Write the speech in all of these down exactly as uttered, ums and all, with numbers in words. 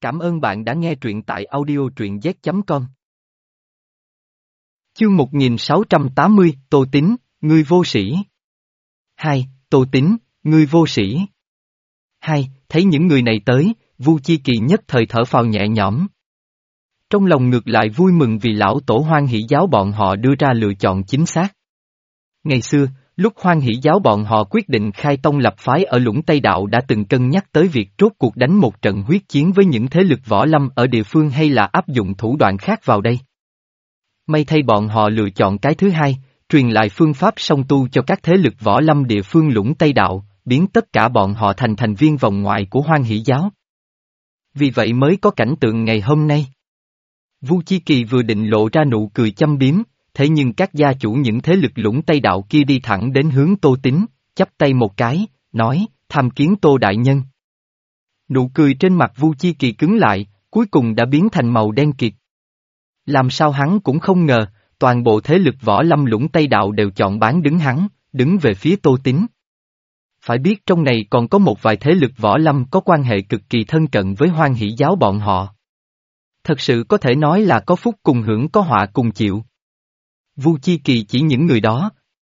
Cảm ơn bạn đã nghe truyện tại audio truyện z chấm com. Chương một nghìn sáu trăm tám mươi, Tô Tín, ngươi vô sĩ. Hai, Tô Tín, ngươi vô sĩ. Hai, thấy những người này tới, Vu Chi Kỳ nhất thời thở phào nhẹ nhõm. Trong lòng ngược lại vui mừng vì lão tổ Hoan Hỷ giáo bọn họ đưa ra lựa chọn chính xác. Ngày xưa, lúc Hoan Hỷ giáo bọn họ quyết định khai tông lập phái ở Lũng Tây Đạo đã từng cân nhắc tới việc rốt cuộc đánh một trận huyết chiến với những thế lực võ lâm ở địa phương hay là áp dụng thủ đoạn khác vào đây. May thay bọn họ lựa chọn cái thứ hai, truyền lại phương pháp song tu cho các thế lực võ lâm địa phương Lũng Tây Đạo, biến tất cả bọn họ thành thành viên vòng ngoài của Hoan Hỷ giáo. Vì vậy mới có cảnh tượng ngày hôm nay. Vu Chi Kỳ vừa định lộ ra nụ cười châm biếm, thế nhưng các gia chủ những thế lực Lũng Tây Đạo kia đi thẳng đến hướng Tô Tín, chắp tay một cái, nói, tham kiến Tô Đại Nhân. Nụ cười trên mặt Vu Chi Kỳ cứng lại, cuối cùng đã biến thành màu đen kịt. Làm sao hắn cũng không ngờ, toàn bộ thế lực võ lâm Lũng Tây Đạo đều chọn bán đứng hắn, đứng về phía Tô Tín. Phải biết trong này còn có một vài thế lực võ lâm có quan hệ cực kỳ thân cận với Hoan Hỷ giáo bọn họ. Thật sự có thể nói là có phúc cùng hưởng có họa cùng chịu. Vu Chi Kỳ chỉ những người đó.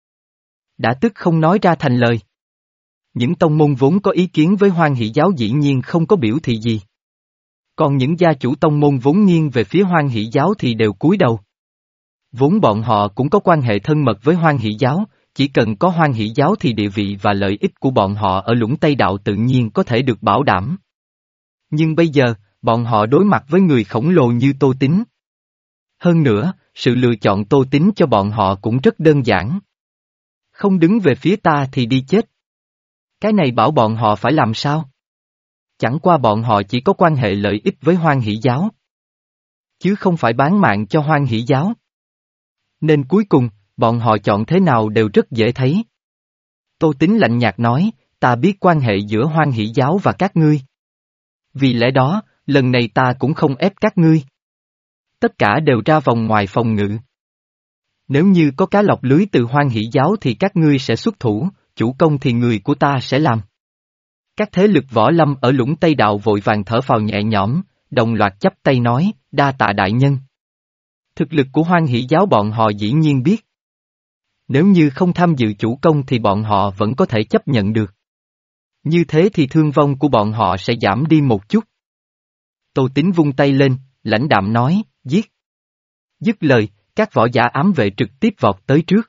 Đã tức không nói ra thành lời. Những tông môn vốn có ý kiến với Hoan Hỷ giáo dĩ nhiên không có biểu thị gì. Còn những gia chủ tông môn vốn nghiêng về phía Hoan Hỷ giáo thì đều cúi đầu. Vốn bọn họ cũng có quan hệ thân mật với Hoan Hỷ giáo, chỉ cần có Hoan Hỷ giáo thì địa vị và lợi ích của bọn họ ở Lũng Tây Đạo tự nhiên có thể được bảo đảm. Nhưng bây giờ, bọn họ đối mặt với người khổng lồ như Tô Tín. Hơn nữa, sự lựa chọn Tô Tín cho bọn họ cũng rất đơn giản. Không đứng về phía ta thì đi chết. Cái này bảo bọn họ phải làm sao? Chẳng qua bọn họ chỉ có quan hệ lợi ích với Hoan Hỷ giáo. Chứ không phải bán mạng cho Hoan Hỷ giáo. Nên cuối cùng, bọn họ chọn thế nào đều rất dễ thấy. Tô Tín lạnh nhạt nói, ta biết quan hệ giữa Hoan Hỷ giáo và các ngươi. Vì lẽ đó, lần này ta cũng không ép các ngươi. Tất cả đều ra vòng ngoài phòng ngự. Nếu như có cá lọc lưới từ Hoan Hỷ giáo thì các ngươi sẽ xuất thủ, chủ công thì người của ta sẽ làm. Các thế lực võ lâm ở Lũng Tây Đạo vội vàng thở phào nhẹ nhõm, đồng loạt chắp tay nói, đa tạ đại nhân. Thực lực của Hoan Hỷ giáo bọn họ dĩ nhiên biết. Nếu như không tham dự chủ công thì bọn họ vẫn có thể chấp nhận được. Như thế thì thương vong của bọn họ sẽ giảm đi một chút. Tô Tín vung tay lên, lãnh đạm nói, giết. Dứt lời, các võ giả ám vệ trực tiếp vọt tới trước.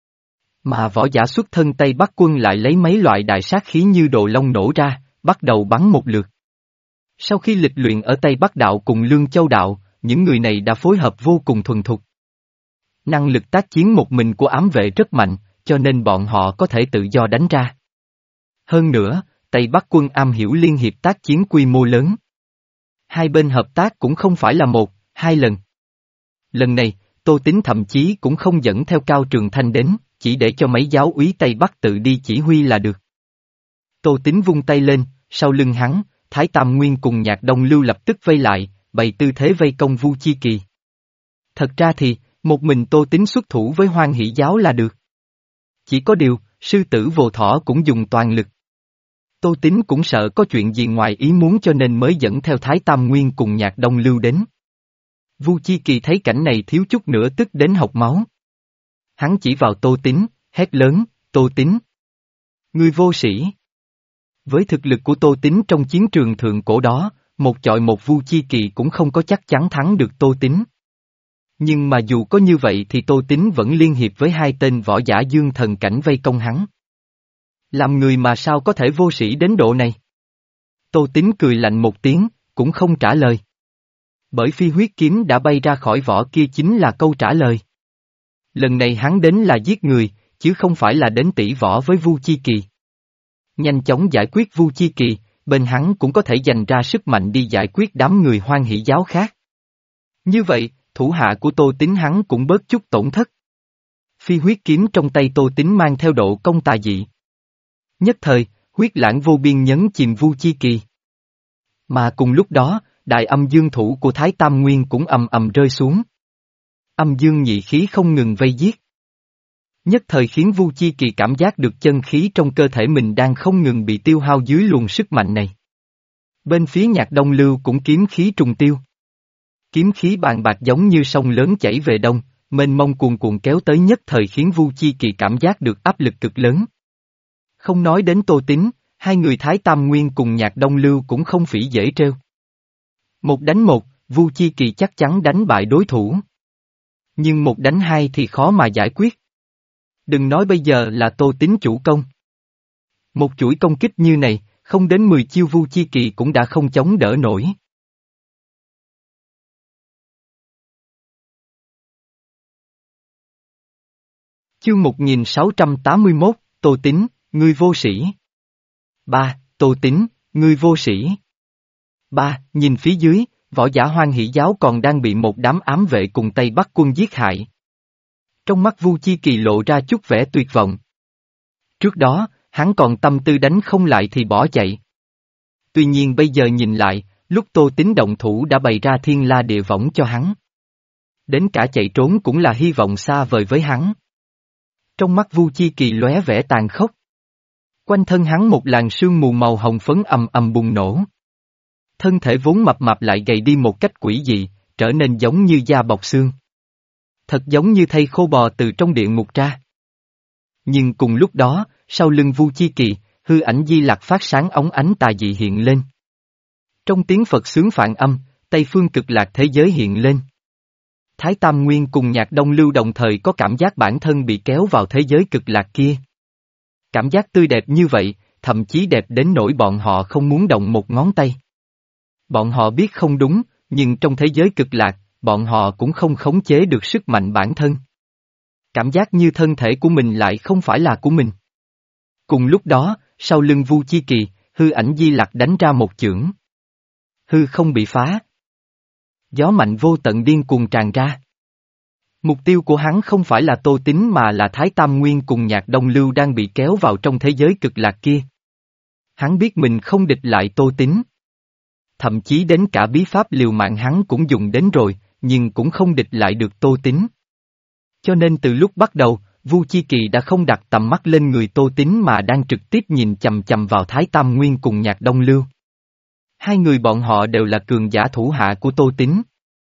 Mà võ giả xuất thân Tây Bắc quân lại lấy mấy loại đại sát khí như đồ long nổ ra, bắt đầu bắn một lượt. Sau khi lịch luyện ở Tây Bắc Đạo cùng Lương Châu Đạo, những người này đã phối hợp vô cùng thuần thục. Năng lực tác chiến một mình của ám vệ rất mạnh, cho nên bọn họ có thể tự do đánh ra. Hơn nữa, Tây Bắc quân am hiểu liên hiệp tác chiến quy mô lớn. Hai bên hợp tác cũng không phải là một, hai lần. Lần này, Tô Tín thậm chí cũng không dẫn theo Cao Trường Thanh đến, chỉ để cho mấy giáo úy Tây Bắc tự đi chỉ huy là được. Tô Tín vung tay lên, sau lưng hắn, Thái Tam Nguyên cùng Nhạc Đông Lưu lập tức vây lại, bày tư thế vây công Vu Chi Kỳ. Thật ra thì, một mình Tô Tín xuất thủ với Hoan Hỷ giáo là được. Chỉ có điều, sư tử Vô Thỏ cũng dùng toàn lực. Tô Tín cũng sợ có chuyện gì ngoài ý muốn cho nên mới dẫn theo Thái Tam Nguyên cùng Nhạc Đông Lưu đến. Vu Chi Kỳ thấy cảnh này thiếu chút nữa tức đến hộc máu. Hắn chỉ vào Tô Tín, hét lớn, Tô Tín. Ngươi vô sĩ. Với thực lực của Tô Tín trong chiến trường thượng cổ đó, một chọi một Vu Chi Kỳ cũng không có chắc chắn thắng được Tô Tín. Nhưng mà dù có như vậy thì Tô Tín vẫn liên hiệp với hai tên võ giả dương thần cảnh vây công hắn. Làm người mà sao có thể vô sĩ đến độ này? Tô Tín cười lạnh một tiếng, cũng không trả lời. Bởi phi huyết kiếm đã bay ra khỏi vỏ kia chính là câu trả lời. Lần này hắn đến là giết người, chứ không phải là đến tỷ võ với Vu Chi Kỳ. Nhanh chóng giải quyết Vu Chi Kỳ, bên hắn cũng có thể dành ra sức mạnh đi giải quyết đám người Hoan Hỷ giáo khác. Như vậy, thủ hạ của Tô Tín hắn cũng bớt chút tổn thất. Phi huyết kiếm trong tay Tô Tín mang theo độ công tà dị. Nhất thời, huyết lãng vô biên nhấn chìm Vu Chi Kỳ. Mà cùng lúc đó, đại âm dương thủ của Thái Tam Nguyên cũng ầm ầm rơi xuống. Âm dương nhị khí không ngừng vây giết. Nhất thời khiến Vu Chi Kỳ cảm giác được chân khí trong cơ thể mình đang không ngừng bị tiêu hao dưới luồng sức mạnh này. Bên phía Nhạc Đông Lưu cũng kiếm khí trùng tiêu. Kiếm khí bàn bạc giống như sông lớn chảy về đông, mênh mông cuồn cuộn kéo tới nhất thời khiến Vu Chi Kỳ cảm giác được áp lực cực lớn. Không nói đến Tô Tín, hai người Thái Tam Nguyên cùng Nhạc Đông Lưu cũng không phỉ dễ trêu. Một đánh một, Vu Chi Kỳ chắc chắn đánh bại đối thủ. Nhưng một đánh hai thì khó mà giải quyết. Đừng nói bây giờ là Tô Tín chủ công. Một chuỗi công kích như này, không đến mười chiêu Vu Chi Kỳ cũng đã không chống đỡ nổi. Chương một nghìn sáu trăm tám mươi mốt, Tô Tín, ngươi vô sĩ. ba. Tô Tín, ngươi vô sĩ. ba. Nhìn phía dưới, võ giả Hoan Hỷ Giáo còn đang bị một đám ám vệ cùng Tây Bắc quân giết hại. Trong mắt Vu Chi Kỳ lộ ra chút vẻ tuyệt vọng. Trước đó, hắn còn tâm tư đánh không lại thì bỏ chạy. Tuy nhiên bây giờ nhìn lại, lúc Tô Tín động thủ đã bày ra thiên la địa võng cho hắn. Đến cả chạy trốn cũng là hy vọng xa vời với hắn. Trong mắt Vu Chi Kỳ lóe vẻ tàn khốc. Quanh thân hắn một làn sương mù màu hồng phấn ầm ầm bùng nổ. Thân thể vốn mập mạp lại gầy đi một cách quỷ dị, trở nên giống như da bọc xương. Thật giống như thây khô bò từ trong địa ngục ra. Nhưng cùng lúc đó, sau lưng Vu Chi Kỳ, hư ảnh Di Lặc phát sáng óng ánh tà dị hiện lên. Trong tiếng Phật xướng phạn âm, Tây phương cực lạc thế giới hiện lên. Thái Tam Nguyên cùng Nhạc Đông Lưu đồng thời có cảm giác bản thân bị kéo vào thế giới cực lạc kia. Cảm giác tươi đẹp như vậy, thậm chí đẹp đến nỗi bọn họ không muốn động một ngón tay. Bọn họ biết không đúng, nhưng trong thế giới cực lạc, bọn họ cũng không khống chế được sức mạnh bản thân. Cảm giác như thân thể của mình lại không phải là của mình. Cùng lúc đó, sau lưng Vu Chi Kỳ, hư ảnh Di Lặc đánh ra một chưởng. Hư không bị phá. Gió mạnh vô tận điên cuồng tràn ra. Mục tiêu của hắn không phải là Tô Tín mà là Thái Tam Nguyên cùng Nhạc Đông Lưu đang bị kéo vào trong thế giới cực lạc kia. Hắn biết mình không địch lại Tô Tín. Thậm chí đến cả bí pháp liều mạng hắn cũng dùng đến rồi, nhưng cũng không địch lại được Tô Tín. Cho nên từ lúc bắt đầu, Vu Chi Kỳ đã không đặt tầm mắt lên người Tô Tín mà đang trực tiếp nhìn chầm chầm vào Thái Tam Nguyên cùng Nhạc Đông Lưu. Hai người bọn họ đều là cường giả thủ hạ của Tô Tín.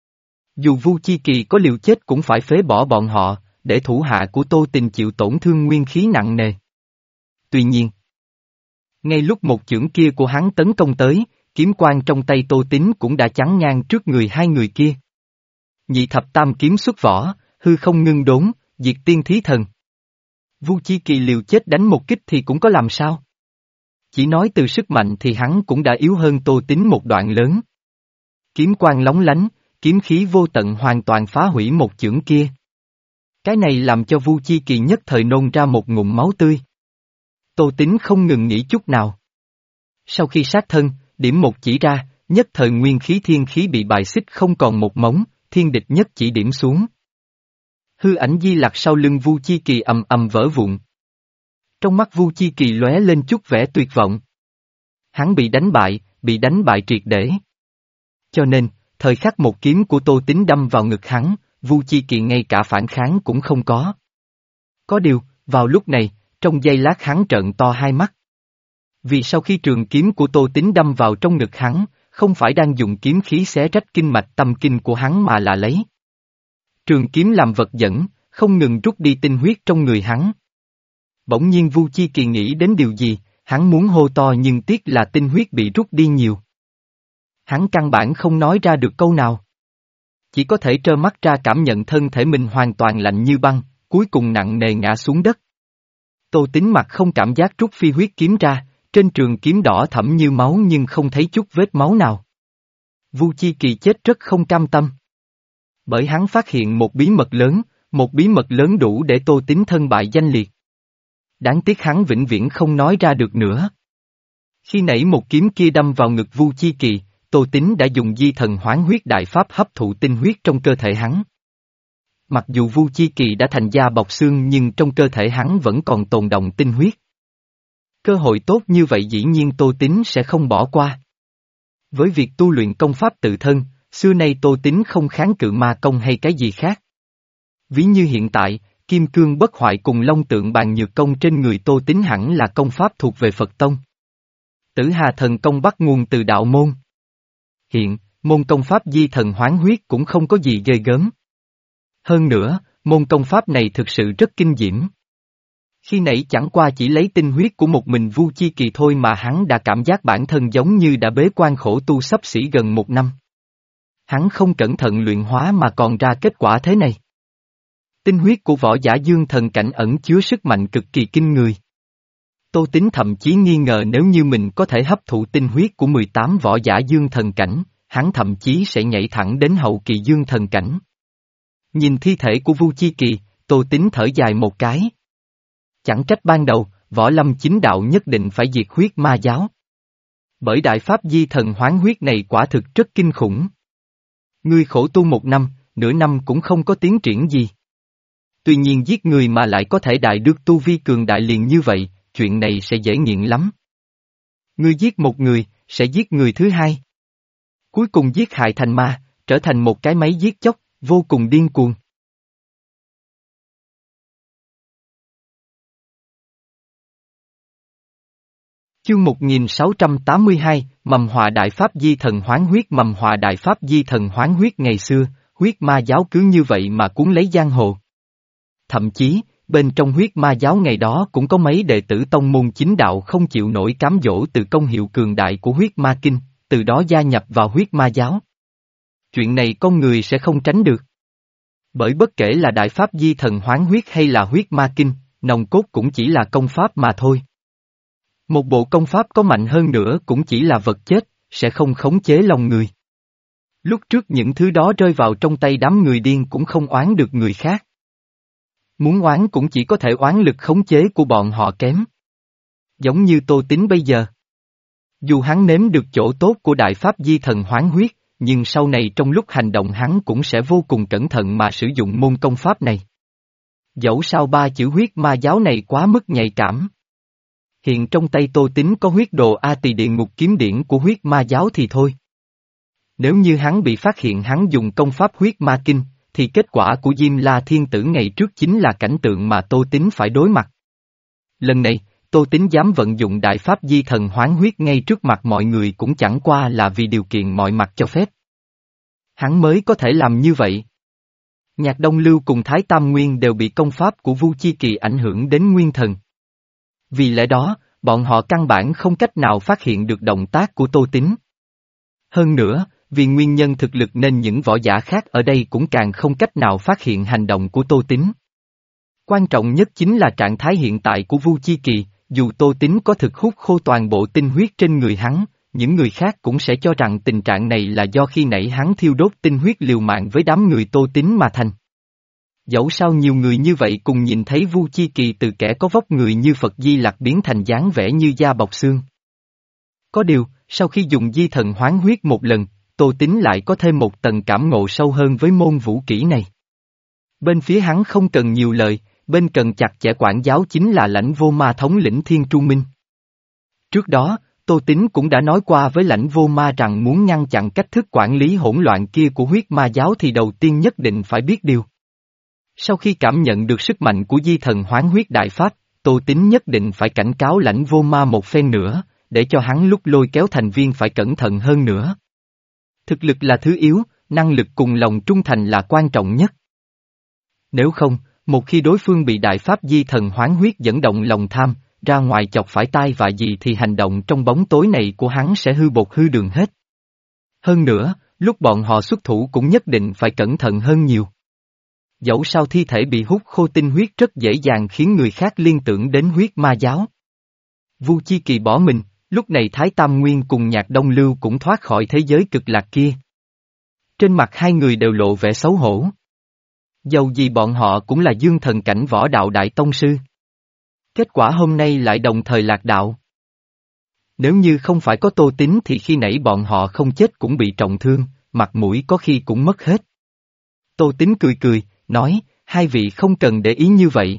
Dù Vu Chi Kỳ có liều chết cũng phải phế bỏ bọn họ, để thủ hạ của Tô Tín chịu tổn thương nguyên khí nặng nề. Tuy nhiên, ngay lúc một chưởng kia của hắn tấn công tới, kiếm quang trong tay Tô Tín cũng đã chắn ngang trước người hai người kia. Nhị thập tam kiếm xuất vỏ, hư không ngưng đốn, diệt tiên thí thần. Vu Chi Kỳ liều chết đánh một kích thì cũng có làm sao? Chỉ nói từ sức mạnh thì hắn cũng đã yếu hơn Tô Tín một đoạn lớn. Kiếm quang lóng lánh, kiếm khí vô tận hoàn toàn phá hủy một chưởng kia. Cái này làm cho Vu Chi Kỳ nhất thời nôn ra một ngụm máu tươi. Tô Tín không ngừng nghỉ chút nào. Sau khi sát thân, điểm một chỉ ra, nhất thời nguyên khí thiên khí bị bài xích không còn một mống, thiên địch nhất chỉ điểm xuống. Hư ảnh Di Lặc sau lưng Vu Chi Kỳ ầm ầm vỡ vụn. Trong mắt Vu Chi Kỳ lóe lên chút vẻ tuyệt vọng. Hắn bị đánh bại, bị đánh bại triệt để. Cho nên, thời khắc một kiếm của Tô Tín đâm vào ngực hắn, Vu Chi Kỳ ngay cả phản kháng cũng không có. Có điều, vào lúc này, trong giây lát hắn trợn to hai mắt. Vì sau khi trường kiếm của Tô Tín đâm vào trong ngực hắn, không phải đang dùng kiếm khí xé rách kinh mạch tâm kinh của hắn mà là lấy trường kiếm làm vật dẫn, không ngừng rút đi tinh huyết trong người hắn. Bỗng nhiên Vu Chi Kỳ nghĩ đến điều gì, hắn muốn hô to nhưng tiếc là tinh huyết bị rút đi nhiều. Hắn căn bản không nói ra được câu nào. Chỉ có thể trơ mắt ra cảm nhận thân thể mình hoàn toàn lạnh như băng, cuối cùng nặng nề ngã xuống đất. Tô Tín mặt không cảm giác rút phi huyết kiếm ra, trên trường kiếm đỏ thẫm như máu nhưng không thấy chút vết máu nào. Vu Chi Kỳ chết rất không cam tâm. Bởi hắn phát hiện một bí mật lớn, một bí mật lớn đủ để Tô Tín thân bại danh liệt. Đáng tiếc hắn vĩnh viễn không nói ra được nữa. Khi nãy một kiếm kia đâm vào ngực Vu Chi Kỳ, Tô Tín đã dùng di thần hoán huyết đại pháp hấp thụ tinh huyết trong cơ thể hắn. Mặc dù Vu Chi Kỳ đã thành da bọc xương nhưng trong cơ thể hắn vẫn còn tồn đọng tinh huyết. Cơ hội tốt như vậy dĩ nhiên Tô Tín sẽ không bỏ qua. Với việc tu luyện công pháp tự thân, xưa nay Tô Tín không kháng cự ma công hay cái gì khác. Ví như hiện tại, Kim Cương Bất Hoại cùng Long Tượng Bàn Nhược Công trên người Tô Tín hẳn là công pháp thuộc về Phật Tông. Tử Hà thần công bắt nguồn từ đạo môn. Hiện, môn công pháp di thần hoán huyết cũng không có gì ghê gớm. Hơn nữa, môn công pháp này thực sự rất kinh diễm. Khi nãy chẳng qua chỉ lấy tinh huyết của một mình Vu Chi Kỳ thôi mà hắn đã cảm giác bản thân giống như đã bế quan khổ tu sắp xỉ gần một năm. Hắn không cẩn thận luyện hóa mà còn ra kết quả thế này. Tinh huyết của võ giả dương thần cảnh ẩn chứa sức mạnh cực kỳ kinh người. Tô Tín thậm chí nghi ngờ nếu như mình có thể hấp thụ tinh huyết của mười tám võ giả dương thần cảnh, hắn thậm chí sẽ nhảy thẳng đến hậu kỳ dương thần cảnh. Nhìn thi thể của Vu Chi Kỳ, Tô Tín thở dài một cái. Chẳng trách ban đầu, võ lâm chính đạo nhất định phải diệt huyết ma giáo. Bởi đại pháp di thần hoán huyết này quả thực rất kinh khủng. Ngươi khổ tu một năm, nửa năm cũng không có tiến triển gì. Tuy nhiên giết người mà lại có thể đại được tu vi cường đại liền như vậy, chuyện này sẽ dễ nghiện lắm. Ngươi giết một người, sẽ giết người thứ hai. Cuối cùng giết hại thành ma, trở thành một cái máy giết chóc, vô cùng điên cuồng. Chương một nghìn sáu trăm tám mươi hai, Mầm họa đại pháp di thần hoán huyết. Mầm họa đại pháp di thần hoán huyết ngày xưa, huyết ma giáo cứ như vậy mà cuốn lấy giang hồ. Thậm chí, bên trong huyết ma giáo ngày đó cũng có mấy đệ tử tông môn chính đạo không chịu nổi cám dỗ từ công hiệu cường đại của huyết ma kinh, từ đó gia nhập vào huyết ma giáo. Chuyện này con người sẽ không tránh được. Bởi bất kể là đại pháp di thần hoán huyết hay là huyết ma kinh, nòng cốt cũng chỉ là công pháp mà thôi. Một bộ công pháp có mạnh hơn nữa cũng chỉ là vật chết, sẽ không khống chế lòng người. Lúc trước những thứ đó rơi vào trong tay đám người điên cũng không oán được người khác. Muốn oán cũng chỉ có thể oán lực khống chế của bọn họ kém. Giống như Tô Tín bây giờ. Dù hắn nếm được chỗ tốt của đại pháp di thần hoán huyết, nhưng sau này trong lúc hành động hắn cũng sẽ vô cùng cẩn thận mà sử dụng môn công pháp này. Dẫu sao ba chữ huyết ma giáo này quá mức nhạy cảm. Hiện trong tay Tô Tín có huyết đồ A Tỳ địa ngục kiếm điển của huyết ma giáo thì thôi. Nếu như hắn bị phát hiện hắn dùng công pháp huyết ma kinh, thì kết quả của Diêm La Thiên Tử ngày trước chính là cảnh tượng mà Tô Tín phải đối mặt. Lần này, Tô Tín dám vận dụng đại pháp di thần hoán huyết ngay trước mặt mọi người cũng chẳng qua là vì điều kiện mọi mặt cho phép. Hắn mới có thể làm như vậy. Nhạc Đông Lưu cùng Thái Tam Nguyên đều bị công pháp của Vu Chi Kỳ ảnh hưởng đến nguyên thần. Vì lẽ đó, bọn họ căn bản không cách nào phát hiện được động tác của Tô Tín. Hơn nữa, vì nguyên nhân thực lực nên những võ giả khác ở đây cũng càng không cách nào phát hiện hành động của Tô Tín. Quan trọng nhất chính là trạng thái hiện tại của Vu Chi Kỳ, dù Tô Tín có thực hút khô toàn bộ tinh huyết trên người hắn, những người khác cũng sẽ cho rằng tình trạng này là do khi nãy hắn thiêu đốt tinh huyết liều mạng với đám người Tô Tín mà thành. Dẫu sao nhiều người như vậy cùng nhìn thấy Vu Chi Kỳ từ kẻ có vóc người như Phật Di Lặc biến thành dáng vẻ như da bọc xương. Có điều, sau khi dùng di thần hoán huyết một lần, Tô Tín lại có thêm một tầng cảm ngộ sâu hơn với môn vũ kỹ này. Bên phía hắn không cần nhiều lời, bên cần chặt chẽ quản giáo chính là Lãnh Vô Ma thống lĩnh Thiên Tru Minh. Trước đó, Tô Tín cũng đã nói qua với Lãnh Vô Ma rằng muốn ngăn chặn cách thức quản lý hỗn loạn kia của huyết ma giáo thì đầu tiên nhất định phải biết điều. Sau khi cảm nhận được sức mạnh của di thần hoán huyết đại pháp, Tô Tín nhất định phải cảnh cáo Lãnh Vô Ma một phen nữa, để cho hắn lúc lôi kéo thành viên phải cẩn thận hơn nữa. Thực lực là thứ yếu, năng lực cùng lòng trung thành là quan trọng nhất. Nếu không, một khi đối phương bị đại pháp di thần hoán huyết dẫn động lòng tham, ra ngoài chọc phải tai vạ gì thì hành động trong bóng tối này của hắn sẽ hư bột hư đường hết. Hơn nữa, lúc bọn họ xuất thủ cũng nhất định phải cẩn thận hơn nhiều. Dẫu sao thi thể bị hút khô tinh huyết rất dễ dàng khiến người khác liên tưởng đến huyết ma giáo. Vu Chi Kỳ bỏ mình, lúc này Thái Tam Nguyên cùng Nhạc Đông Lưu cũng thoát khỏi thế giới cực lạc kia. Trên mặt hai người đều lộ vẻ xấu hổ. Dầu gì bọn họ cũng là dương thần cảnh võ đạo đại tông sư. Kết quả hôm nay lại đồng thời lạc đạo. Nếu như không phải có Tô Tín thì khi nãy bọn họ không chết cũng bị trọng thương, mặt mũi có khi cũng mất hết. Tô Tín cười cười, nói, hai vị không cần để ý như vậy.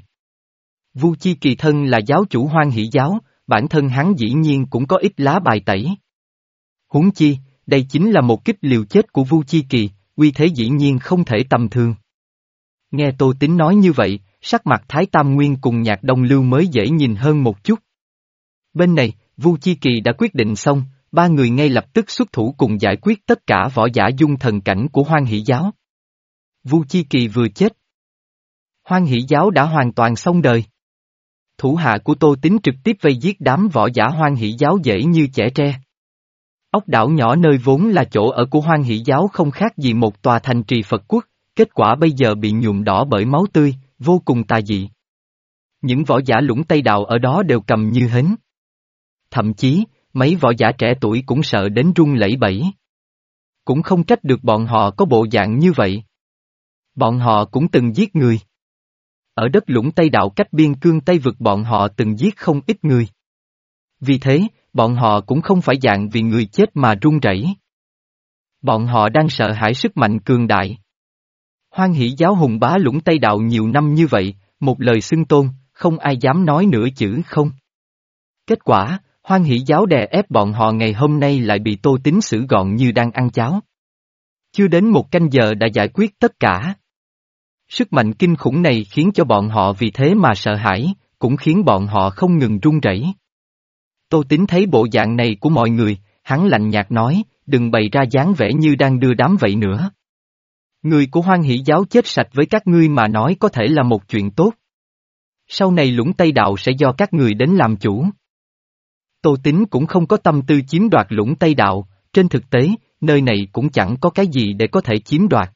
Vu Chi Kỳ thân là giáo chủ Hoan Hỷ giáo, bản thân hắn dĩ nhiên cũng có ít lá bài tẩy. Huống chi, đây chính là một kích liều chết của Vu Chi Kỳ, uy thế dĩ nhiên không thể tầm thường. Nghe Tô Tín nói như vậy, sắc mặt Thái Tam Nguyên cùng Nhạc Đông Lưu mới dễ nhìn hơn một chút. Bên này, Vu Chi Kỳ đã quyết định xong, ba người ngay lập tức xuất thủ cùng giải quyết tất cả võ giả dung thần cảnh của Hoan Hỷ giáo. Vu Chi Kỳ vừa chết, Hoan Hỷ giáo đã hoàn toàn xong đời. Thủ hạ của Tô Tín trực tiếp vây giết đám võ giả Hoan Hỷ giáo dễ như chẻ tre. Ốc đảo nhỏ nơi vốn là chỗ ở của Hoan Hỷ giáo không khác gì một tòa thành trì Phật quốc, kết quả bây giờ bị nhuộm đỏ bởi máu tươi, vô cùng tà dị. Những võ giả Lũng Tây Đạo ở đó đều cầm như hến. Thậm chí, mấy võ giả trẻ tuổi cũng sợ đến run lẩy bẩy. Cũng không trách được bọn họ có bộ dạng như vậy. Bọn họ cũng từng giết người. Ở đất Lũng Tây Đạo cách biên cương Tây vực bọn họ từng giết không ít người. Vì thế, bọn họ cũng không phải dạng vì người chết mà run rẩy. Bọn họ đang sợ hãi sức mạnh cường đại. Hoan Hỷ giáo hùng bá Lũng Tây Đạo nhiều năm như vậy, một lời xưng tôn, không ai dám nói nửa chữ không. Kết quả, Hoan Hỷ giáo đè ép bọn họ ngày hôm nay lại bị Tô Tín xử gọn như đang ăn cháo. Chưa đến một canh giờ đã giải quyết tất cả. Sức mạnh kinh khủng này khiến cho bọn họ vì thế mà sợ hãi, cũng khiến bọn họ không ngừng run rẩy. Tô Tín thấy bộ dạng này của mọi người, hắn lạnh nhạt nói, đừng bày ra dáng vẻ như đang đưa đám vậy nữa. Người của Hoan Hỷ giáo chết sạch với các ngươi mà nói có thể là một chuyện tốt. Sau này Lũng Tây Đạo sẽ do các người đến làm chủ. Tô Tín cũng không có tâm tư chiếm đoạt Lũng Tây Đạo, trên thực tế, nơi này cũng chẳng có cái gì để có thể chiếm đoạt.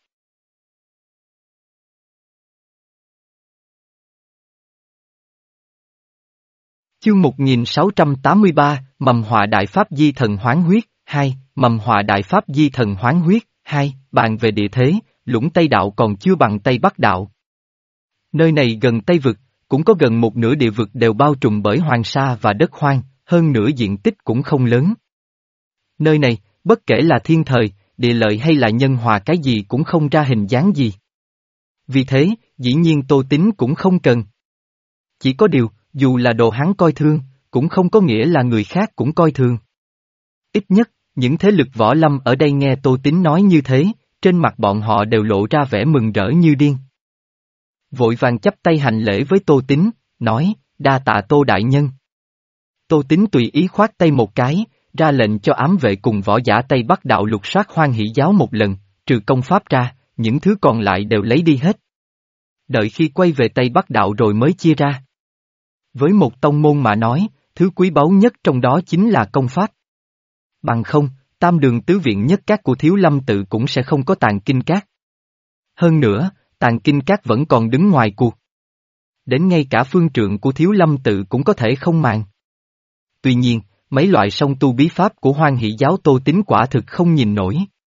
Chương một nghìn sáu trăm tám mươi ba, Mầm họa đại pháp di thần hoán huyết, hai, Mầm họa đại pháp di thần hoán huyết, hai, bàn về địa thế, Lũng Tây Đạo còn chưa bằng Tây Bắc Đạo. Nơi này gần Tây Vực, cũng có gần một nửa địa vực đều bao trùm bởi hoàng sa và đất hoang, hơn nửa diện tích cũng không lớn. Nơi này, bất kể là thiên thời, địa lợi hay là nhân hòa cái gì cũng không ra hình dáng gì. Vì thế, dĩ nhiên Tô Tín cũng không cần. Chỉ có điều, dù là đồ hắn coi thương, cũng không có nghĩa là người khác cũng coi thường. Ít nhất, những thế lực võ lâm ở đây nghe Tô Tín nói như thế, trên mặt bọn họ đều lộ ra vẻ mừng rỡ như điên. Vội vàng chắp tay hành lễ với Tô Tín, nói, đa tạ Tô đại nhân. Tô Tín tùy ý khoát tay một cái, ra lệnh cho ám vệ cùng võ giả Tây Bắc Đạo lục soát Hoan Hỷ giáo một lần, trừ công pháp ra, những thứ còn lại đều lấy đi hết. Đợi khi quay về Tây Bắc Đạo rồi mới chia ra. Với một tông môn mà nói, thứ quý báu nhất trong đó chính là công pháp. Bằng không, tam đường tứ viện nhất các của Thiếu Lâm tự cũng sẽ không có Tàng Kinh Các. Hơn nữa, Tàng Kinh Các vẫn còn đứng ngoài cuộc. Đến ngay cả phương trượng của Thiếu Lâm tự cũng có thể không màng. Tuy nhiên, mấy loại song tu bí pháp của Hoan Hỷ giáo Tô Tín quả thực không nhìn nổi.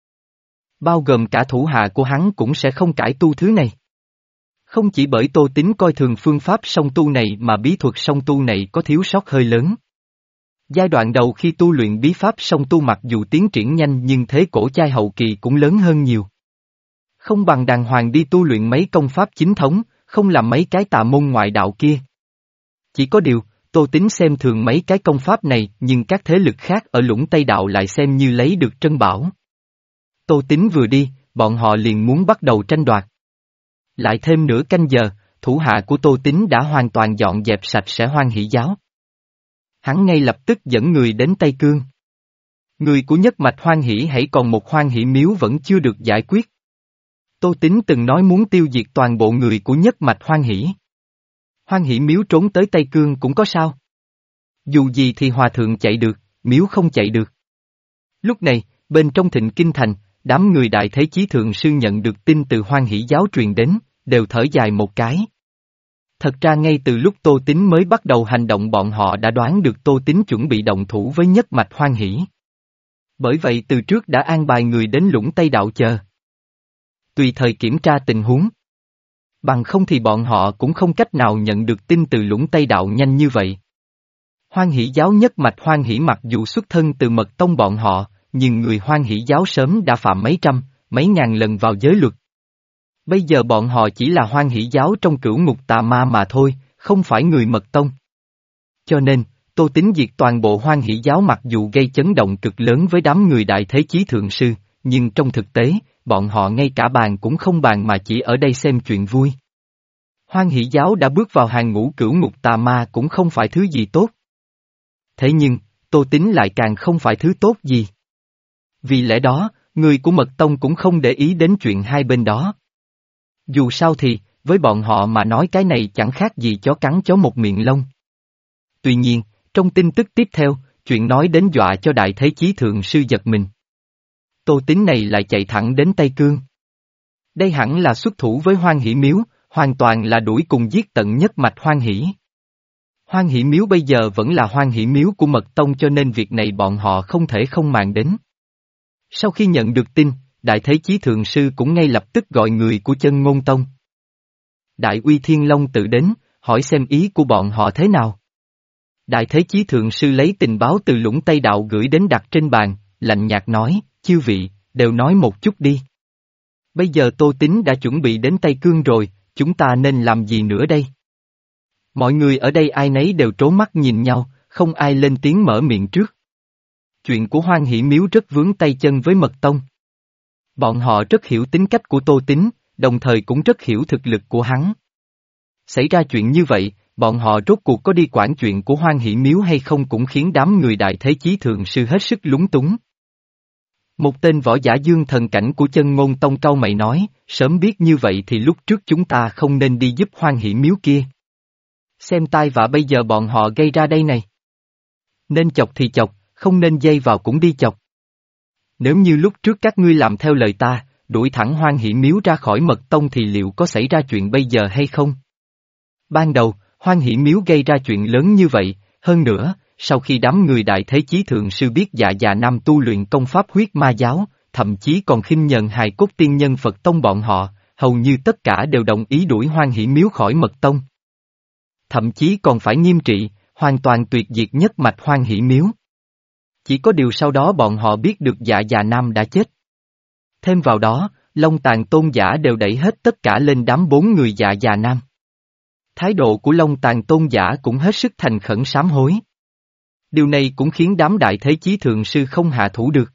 Bao gồm cả thủ hạ của hắn cũng sẽ không cải tu thứ này. Không chỉ bởi Tô Tín coi thường phương pháp song tu này mà bí thuật song tu này có thiếu sót hơi lớn. Giai đoạn đầu khi tu luyện bí pháp song tu mặc dù tiến triển nhanh nhưng thế cổ chai hậu kỳ cũng lớn hơn nhiều. Không bằng đàng hoàng đi tu luyện mấy công pháp chính thống, không làm mấy cái tà môn ngoại đạo kia. Chỉ có điều, Tô Tín xem thường mấy cái công pháp này nhưng các thế lực khác ở Lũng Tây Đạo lại xem như lấy được trân bảo. Tô Tín vừa đi, bọn họ liền muốn bắt đầu tranh đoạt. Lại thêm nửa canh giờ, thủ hạ của Tô Tín đã hoàn toàn dọn dẹp sạch sẽ Hoan Hỷ giáo. Hắn ngay lập tức dẫn người đến Tây Cương. Người của nhất mạch Hoan Hỷ hãy còn một Hoan Hỷ miếu vẫn chưa được giải quyết. Tô Tín từng nói muốn tiêu diệt toàn bộ người của nhất mạch Hoan Hỷ. Hoan Hỷ miếu trốn tới Tây Cương cũng có sao? Dù gì thì hòa thượng chạy được, miếu không chạy được. Lúc này, bên trong Thịnh Kinh Thành, đám người Đại Thế Chí Thượng Sư nhận được tin từ Hoan Hỷ giáo truyền đến, đều thở dài một cái. Thật ra ngay từ lúc Tô Tín mới bắt đầu hành động bọn họ đã đoán được Tô Tín chuẩn bị động thủ với nhất mạch Hoan Hỷ. Bởi vậy từ trước đã an bài người đến Lũng Tây Đạo chờ. Tùy thời kiểm tra tình huống. Bằng không thì bọn họ cũng không cách nào nhận được tin từ Lũng Tây Đạo nhanh như vậy. Hoan Hỷ giáo nhất mạch Hoan Hỷ mặc dù xuất thân từ mật tông bọn họ, nhưng người Hoan Hỷ giáo sớm đã phạm mấy trăm, mấy ngàn lần vào giới luật. Bây giờ bọn họ chỉ là Hoan Hỷ giáo trong cửu ngục tà ma mà thôi, không phải người mật tông. Cho nên, Tô Tín diệt toàn bộ Hoan Hỷ giáo mặc dù gây chấn động cực lớn với đám người Đại Thế Chí Thượng Sư, nhưng trong thực tế, bọn họ ngay cả bàn cũng không bàn mà chỉ ở đây xem chuyện vui. Hoan Hỷ giáo đã bước vào hàng ngũ cửu ngục tà ma cũng không phải thứ gì tốt. Thế nhưng, Tô Tín lại càng không phải thứ tốt gì. Vì lẽ đó, người của Mật Tông cũng không để ý đến chuyện hai bên đó. Dù sao thì, với bọn họ mà nói cái này chẳng khác gì chó cắn chó một miệng lông. Tuy nhiên, trong tin tức tiếp theo, chuyện nói đến dọa cho Đại Thế Chí Thượng Sư giật mình. Tô Tín này lại chạy thẳng đến Tây Cương. Đây hẳn là xuất thủ với Hoan Hỷ Miếu, hoàn toàn là đuổi cùng giết tận nhất mạch Hoan Hỷ. Hoan Hỷ Miếu bây giờ vẫn là Hoan Hỷ Miếu của Mật Tông cho nên việc này bọn họ không thể không màng đến. Sau khi nhận được tin, Đại Thế Chí Thượng Sư cũng ngay lập tức gọi người của Chân Ngôn Tông. Đại Uy Thiên Long tự đến, hỏi xem ý của bọn họ thế nào. Đại Thế Chí Thượng Sư lấy tình báo từ Lũng Tây Đạo gửi đến đặt trên bàn, lạnh nhạt nói, chư vị, đều nói một chút đi. Bây giờ Tô Tín đã chuẩn bị đến Tây Cương rồi, chúng ta nên làm gì nữa đây? Mọi người ở đây ai nấy đều trố mắt nhìn nhau, không ai lên tiếng mở miệng trước. Chuyện của Hoan Hỷ Miếu rất vướng tay chân với Mật Tông. Bọn họ rất hiểu tính cách của Tô Tín, đồng thời cũng rất hiểu thực lực của hắn. Xảy ra chuyện như vậy, bọn họ rốt cuộc có đi quản chuyện của Hoan Hỷ Miếu hay không cũng khiến đám người Đại Thế Chí Thượng Sư hết sức lúng túng. Một tên võ giả dương thần cảnh của Chân Ngôn Tông cau mày nói, sớm biết như vậy thì lúc trước chúng ta không nên đi giúp Hoan Hỷ Miếu kia. Xem tai vạ bây giờ bọn họ gây ra đây này. Nên chọc thì chọc, không nên dây vào cũng đi chọc. Nếu như lúc trước các ngươi làm theo lời ta, đuổi thẳng Hoan Hỷ Miếu ra khỏi Mật Tông thì liệu có xảy ra chuyện bây giờ hay không? Ban đầu, Hoan Hỷ Miếu gây ra chuyện lớn như vậy, hơn nữa, sau khi đám người Đại Thế Chí Thượng Sư biết Dạ Già Nam tu luyện công pháp huyết ma giáo, thậm chí còn khinh nhờn hài cốt tiên nhân Phật Tông bọn họ, hầu như tất cả đều đồng ý đuổi Hoan Hỷ Miếu khỏi Mật Tông. Thậm chí còn phải nghiêm trị, hoàn toàn tuyệt diệt nhất mạch Hoan Hỷ Miếu. Chỉ có điều sau đó bọn họ biết được Dạ Già Nam đã chết. Thêm vào đó, Long Tàn Tôn giả đều đẩy hết tất cả lên đám bốn người Dạ Già Nam. Thái độ của Long Tàn Tôn giả cũng hết sức thành khẩn sám hối. Điều này cũng khiến đám Đại Thế Chí Thượng Sư không hạ thủ được.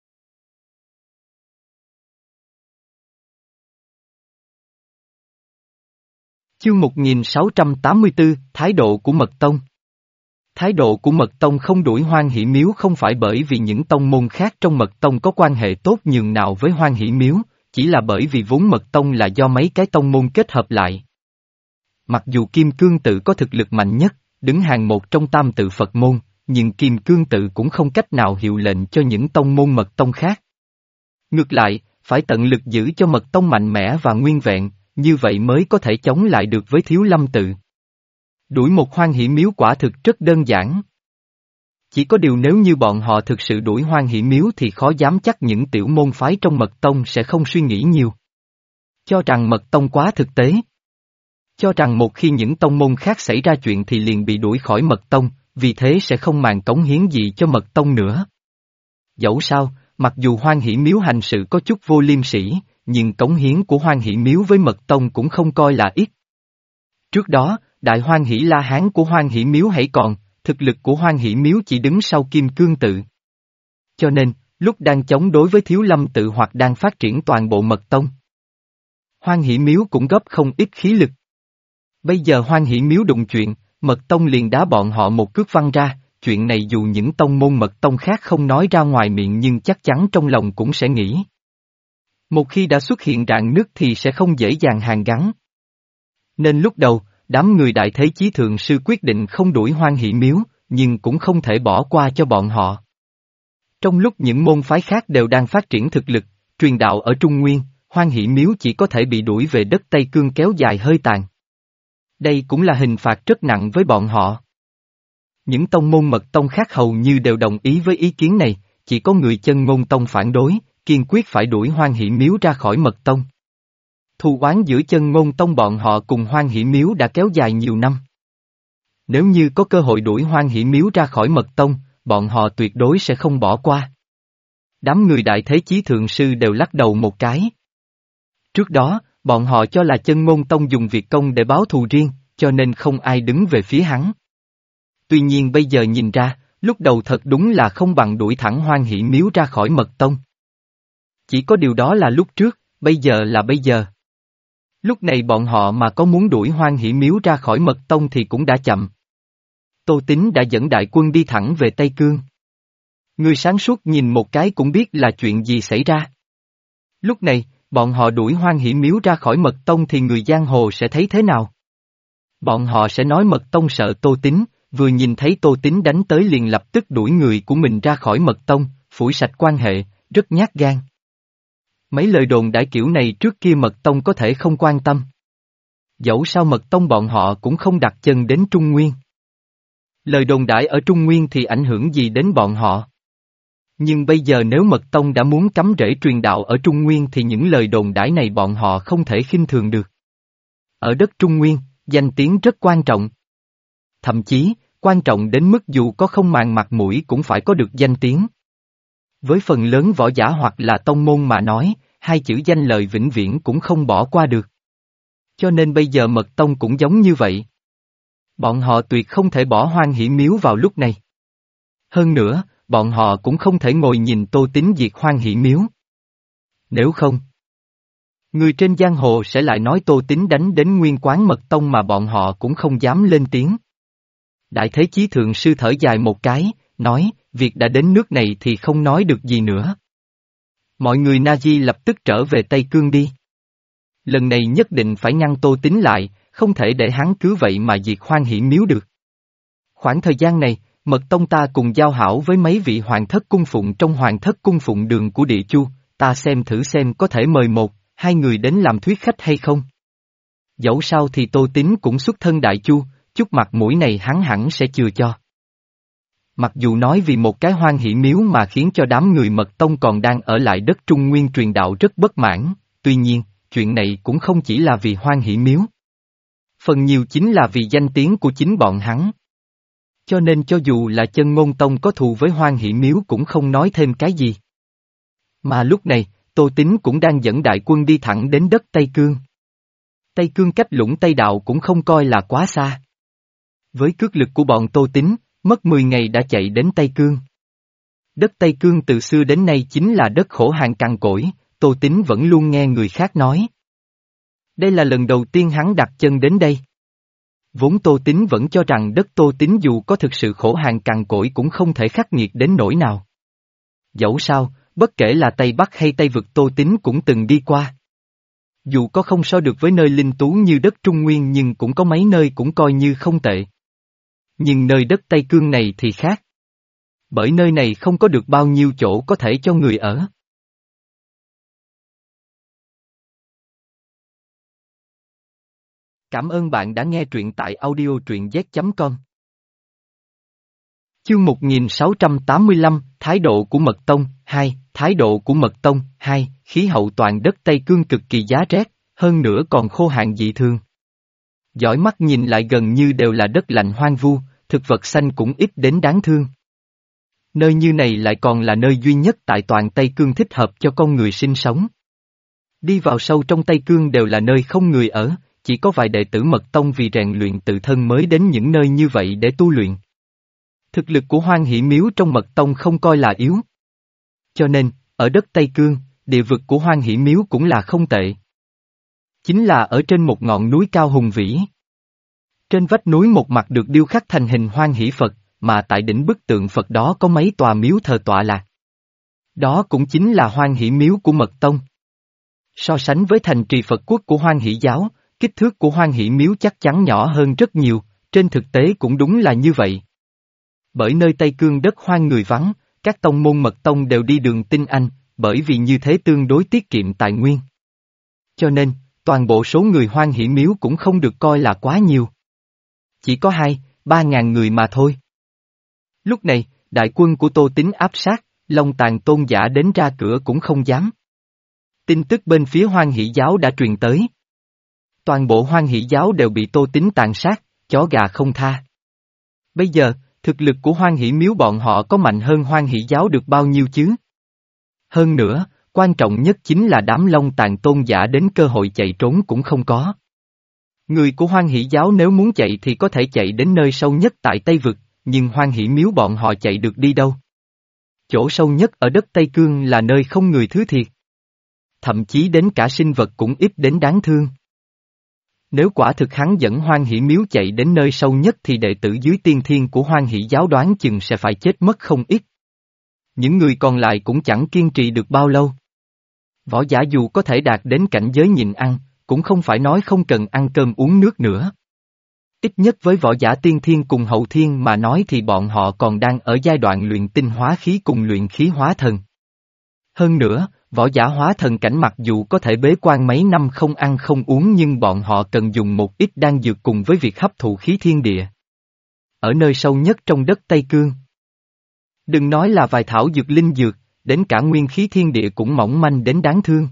Chương một nghìn sáu trăm tám mươi tư, Thái độ của Mật Tông. Thái độ của Mật Tông không đuổi Hoan Hỷ Miếu không phải bởi vì những tông môn khác trong Mật Tông có quan hệ tốt nhường nào với Hoan Hỷ Miếu, chỉ là bởi vì vốn Mật Tông là do mấy cái tông môn kết hợp lại. Mặc dù Kim Cương Tự có thực lực mạnh nhất, đứng hàng một trong tam tự Phật môn, nhưng Kim Cương Tự cũng không cách nào hiệu lệnh cho những tông môn Mật Tông khác. Ngược lại, phải tận lực giữ cho Mật Tông mạnh mẽ và nguyên vẹn, như vậy mới có thể chống lại được với Thiếu Lâm Tự. Đuổi một Hoan Hỷ Miếu quả thực rất đơn giản. Chỉ có điều nếu như bọn họ thực sự đuổi Hoan Hỷ Miếu thì khó dám chắc những tiểu môn phái trong Mật Tông sẽ không suy nghĩ nhiều. Cho rằng Mật Tông quá thực tế. Cho rằng một khi những tông môn khác xảy ra chuyện thì liền bị đuổi khỏi Mật Tông, vì thế sẽ không màng cống hiến gì cho Mật Tông nữa. Dẫu sao, mặc dù Hoan Hỷ Miếu hành sự có chút vô liêm sỉ, nhưng cống hiến của Hoan Hỷ Miếu với Mật Tông cũng không coi là ít. Trước đó, Đại Hoan Hỷ La Hán của Hoan Hỷ Miếu hãy còn, thực lực của Hoan Hỷ Miếu chỉ đứng sau Kim Cương Tự. Cho nên, lúc đang chống đối với Thiếu Lâm Tự hoặc đang phát triển toàn bộ Mật Tông, Hoan Hỷ Miếu cũng góp không ít khí lực. Bây giờ Hoan Hỷ Miếu đụng chuyện, Mật Tông liền đá bọn họ một cước văng ra, chuyện này dù những tông môn Mật Tông khác không nói ra ngoài miệng nhưng chắc chắn trong lòng cũng sẽ nghĩ. Một khi đã xuất hiện rạn nứt thì sẽ không dễ dàng hàn gắn. Nên lúc đầu, đám người Đại Thế Chí Thượng Sư quyết định không đuổi Hoan Hỷ Miếu, nhưng cũng không thể bỏ qua cho bọn họ. Trong lúc những môn phái khác đều đang phát triển thực lực, truyền đạo ở Trung Nguyên, Hoan Hỷ Miếu chỉ có thể bị đuổi về đất Tây Cương kéo dài hơi tàn. Đây cũng là hình phạt rất nặng với bọn họ. Những tông môn Mật Tông khác hầu như đều đồng ý với ý kiến này, chỉ có người Chân Ngôn Tông phản đối, kiên quyết phải đuổi Hoan Hỷ Miếu ra khỏi Mật Tông. Thù oán giữa Chân Ngôn Tông bọn họ cùng Hoan Hỷ Miếu đã kéo dài nhiều năm. Nếu như có cơ hội đuổi Hoan Hỷ Miếu ra khỏi Mật Tông, bọn họ tuyệt đối sẽ không bỏ qua. Đám người Đại Thế Chí Thượng Sư đều lắc đầu một cái. Trước đó, bọn họ cho là Chân Ngôn Tông dùng việc công để báo thù riêng, cho nên không ai đứng về phía hắn. Tuy nhiên bây giờ nhìn ra, lúc đầu thật đúng là không bằng đuổi thẳng Hoan Hỷ Miếu ra khỏi Mật Tông. Chỉ có điều đó là lúc trước, bây giờ là bây giờ. Lúc này bọn họ mà có muốn đuổi Hoan Hỷ Miếu ra khỏi Mật Tông thì cũng đã chậm. Tô Tín đã dẫn đại quân đi thẳng về Tây Cương. Người sáng suốt nhìn một cái cũng biết là chuyện gì xảy ra. Lúc này, bọn họ đuổi Hoan Hỷ Miếu ra khỏi Mật Tông thì người giang hồ sẽ thấy thế nào? Bọn họ sẽ nói Mật Tông sợ Tô Tín, vừa nhìn thấy Tô Tín đánh tới liền lập tức đuổi người của mình ra khỏi Mật Tông, phủi sạch quan hệ, rất nhát gan. Mấy lời đồn đãi kiểu này trước kia Mật Tông có thể không quan tâm. Dẫu sao Mật Tông bọn họ cũng không đặt chân đến Trung Nguyên. Lời đồn đãi ở Trung Nguyên thì ảnh hưởng gì đến bọn họ? Nhưng bây giờ nếu Mật Tông đã muốn cắm rễ truyền đạo ở Trung Nguyên thì những lời đồn đãi này bọn họ không thể khinh thường được. Ở đất Trung Nguyên, danh tiếng rất quan trọng. Thậm chí, quan trọng đến mức dù có không màng mặt mũi cũng phải có được danh tiếng. Với phần lớn võ giả hoặc là tông môn mà nói, hai chữ danh lợi vĩnh viễn cũng không bỏ qua được. Cho nên bây giờ Mật Tông cũng giống như vậy. Bọn họ tuyệt không thể bỏ Hoan Hỷ Miếu vào lúc này. Hơn nữa, bọn họ cũng không thể ngồi nhìn Tô Tín diệt Hoan Hỷ Miếu. Nếu không, người trên giang hồ sẽ lại nói Tô Tín đánh đến nguyên quán Mật Tông mà bọn họ cũng không dám lên tiếng. Đại Thế Chí Thượng Sư thở dài một cái, nói, việc đã đến nước này thì không nói được gì nữa. Mọi người Na Di lập tức trở về Tây Cương đi. Lần này nhất định phải ngăn Tô Tín lại, không thể để hắn cứ vậy mà diệt Hoan Hỷ Miếu được. Khoảng thời gian này, Mật Tông ta cùng giao hảo với mấy vị hoàng thất cung phụng trong hoàng thất cung phụng đường của Địa Chu, ta xem thử xem có thể mời một, hai người đến làm thuyết khách hay không. Dẫu sao thì Tô Tín cũng xuất thân Đại Chu, chút mặt mũi này hắn hẳn sẽ chừa cho. Mặc dù nói vì một cái Hoan Hỷ Miếu mà khiến cho đám người Mật Tông còn đang ở lại đất Trung Nguyên truyền đạo rất bất mãn, tuy nhiên, chuyện này cũng không chỉ là vì Hoan Hỷ Miếu. Phần nhiều chính là vì danh tiếng của chính bọn hắn. Cho nên cho dù là Chân Ngôn Tông có thù với Hoan Hỷ Miếu cũng không nói thêm cái gì. Mà lúc này, Tô Tín cũng đang dẫn đại quân đi thẳng đến đất Tây Cương. Tây Cương cách Lũng Tây Đạo cũng không coi là quá xa. Với cước lực của bọn Tô Tín, mất mười ngày đã chạy đến Tây Cương. Đất Tây Cương từ xưa đến nay chính là đất khổ hạn cằn cỗi, Tô Tín vẫn luôn nghe người khác nói. Đây là lần đầu tiên hắn đặt chân đến đây. Vốn Tô Tín vẫn cho rằng đất Tô Tín dù có thực sự khổ hạn cằn cỗi cũng không thể khắc nghiệt đến nỗi nào. Dẫu sao, bất kể là Tây Bắc hay Tây Vực Tô Tín cũng từng đi qua. Dù có không so được với nơi linh tú như đất Trung Nguyên nhưng cũng có mấy nơi cũng coi như không tệ. Nhưng nơi đất Tây Cương này thì khác. Bởi nơi này không có được bao nhiêu chỗ có thể cho người ở. Cảm ơn bạn đã nghe truyện tại audio truyện z chấm com. Chương một nghìn sáu trăm tám mươi lăm, Thái độ của Mật Tông, hai, Thái độ của Mật Tông, hai, khí hậu toàn đất Tây Cương cực kỳ giá rét, hơn nữa còn khô hạn dị thường. Dõi mắt nhìn lại gần như đều là đất lạnh hoang vu, thực vật xanh cũng ít đến đáng thương. Nơi như này lại còn là nơi duy nhất tại toàn Tây Cương thích hợp cho con người sinh sống. Đi vào sâu trong Tây Cương đều là nơi không người ở, chỉ có vài đệ tử Mật Tông vì rèn luyện tự thân mới đến những nơi như vậy để tu luyện. Thực lực của Hoan Hỷ Miếu trong Mật Tông không coi là yếu. Cho nên, ở đất Tây Cương, địa vực của Hoan Hỷ Miếu cũng là không tệ. Chính là ở trên một ngọn núi cao hùng vĩ. Trên vách núi một mặt được điêu khắc thành hình Hoan Hỷ Phật, mà tại đỉnh bức tượng Phật đó có mấy tòa miếu thờ tọa lạc. Đó cũng chính là Hoan Hỷ Miếu của Mật Tông. So sánh với thành trì Phật quốc của Hoan Hỷ Giáo, kích thước của Hoan Hỷ Miếu chắc chắn nhỏ hơn rất nhiều, trên thực tế cũng đúng là như vậy. Bởi nơi Tây Cương đất hoang người vắng, các tông môn Mật Tông đều đi đường tinh anh, bởi vì như thế tương đối tiết kiệm tài nguyên. Cho nên, toàn bộ số người Hoan Hỷ Miếu cũng không được coi là quá nhiều. Chỉ có hai, ba ngàn người mà thôi. Lúc này, đại quân của Tô Tín áp sát, Long Tàn tôn giả đến ra cửa cũng không dám. Tin tức bên phía Hoan Hỷ Giáo đã truyền tới. Toàn bộ Hoan Hỷ Giáo đều bị Tô Tín tàn sát, chó gà không tha. Bây giờ, thực lực của Hoan Hỷ Miếu bọn họ có mạnh hơn Hoan Hỷ Giáo được bao nhiêu chứ? Hơn nữa, quan trọng nhất chính là đám Long Tàn tôn giả đến cơ hội chạy trốn cũng không có. Người của Hoan Hỷ Giáo nếu muốn chạy thì có thể chạy đến nơi sâu nhất tại Tây Vực, nhưng Hoan Hỷ Miếu bọn họ chạy được đi đâu? Chỗ sâu nhất ở đất Tây Cương là nơi không người thứ thiệt. Thậm chí đến cả sinh vật cũng ít đến đáng thương. Nếu quả thực hắn dẫn Hoan Hỷ Miếu chạy đến nơi sâu nhất thì đệ tử dưới tiên thiên của Hoan Hỷ giáo đoán chừng sẽ phải chết mất không ít. Những người còn lại cũng chẳng kiên trì được bao lâu. Võ giả dù có thể đạt đến cảnh giới nhịn ăn, cũng không phải nói không cần ăn cơm uống nước nữa. Ít nhất với võ giả tiên thiên cùng hậu thiên mà nói thì bọn họ còn đang ở giai đoạn luyện tinh hóa khí cùng luyện khí hóa thần. Hơn nữa, võ giả hóa thần cảnh mặc dù có thể bế quan mấy năm không ăn không uống nhưng bọn họ cần dùng một ít đan dược cùng với việc hấp thụ khí thiên địa. Ở nơi sâu nhất trong đất Tây Cương. Đừng nói là vài thảo dược linh dược, đến cả nguyên khí thiên địa cũng mỏng manh đến đáng thương.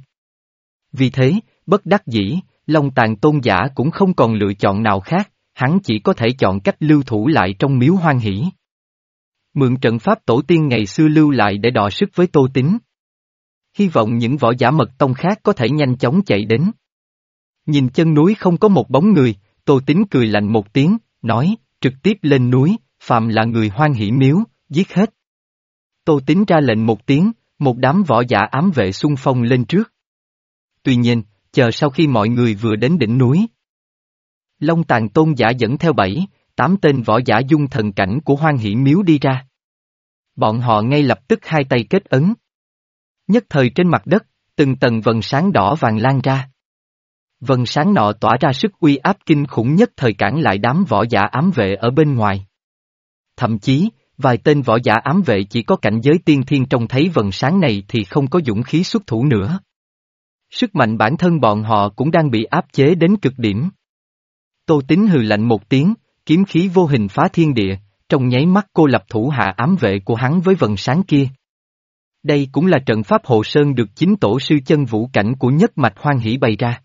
Vì thế, bất đắc dĩ, Long Tàn tôn giả cũng không còn lựa chọn nào khác, hắn chỉ có thể chọn cách lưu thủ lại trong miếu Hoan Hỷ. Mượn trận pháp tổ tiên ngày xưa lưu lại để đọ sức với Tô Tín. Hy vọng những võ giả mật tông khác có thể nhanh chóng chạy đến. Nhìn chân núi không có một bóng người, Tô Tín cười lạnh một tiếng, nói, trực tiếp lên núi, phàm là người Hoan Hỷ miếu, giết hết. Tô Tín ra lệnh một tiếng, một đám võ giả ám vệ xung phong lên trước. Tuy nhiên, chờ sau khi mọi người vừa đến đỉnh núi, Long Tàn tôn giả dẫn theo bảy, tám tên võ giả dung thần cảnh của Hoan Hỷ miếu đi ra. Bọn họ ngay lập tức hai tay kết ấn. Nhất thời trên mặt đất, từng tầng vầng sáng đỏ vàng lan ra. Vầng sáng nọ tỏa ra sức uy áp kinh khủng nhất thời cản lại đám võ giả ám vệ ở bên ngoài. Thậm chí, vài tên võ giả ám vệ chỉ có cảnh giới tiên thiên trông thấy vầng sáng này thì không có dũng khí xuất thủ nữa. Sức mạnh bản thân bọn họ cũng đang bị áp chế đến cực điểm. Tô Tín hừ lạnh một tiếng, kiếm khí vô hình phá thiên địa, trong nháy mắt cô lập thủ hạ ám vệ của hắn với vầng sáng kia. Đây cũng là trận pháp hộ sơn được chính tổ sư chân vũ cảnh của nhất mạch Hoan Hỷ bày ra.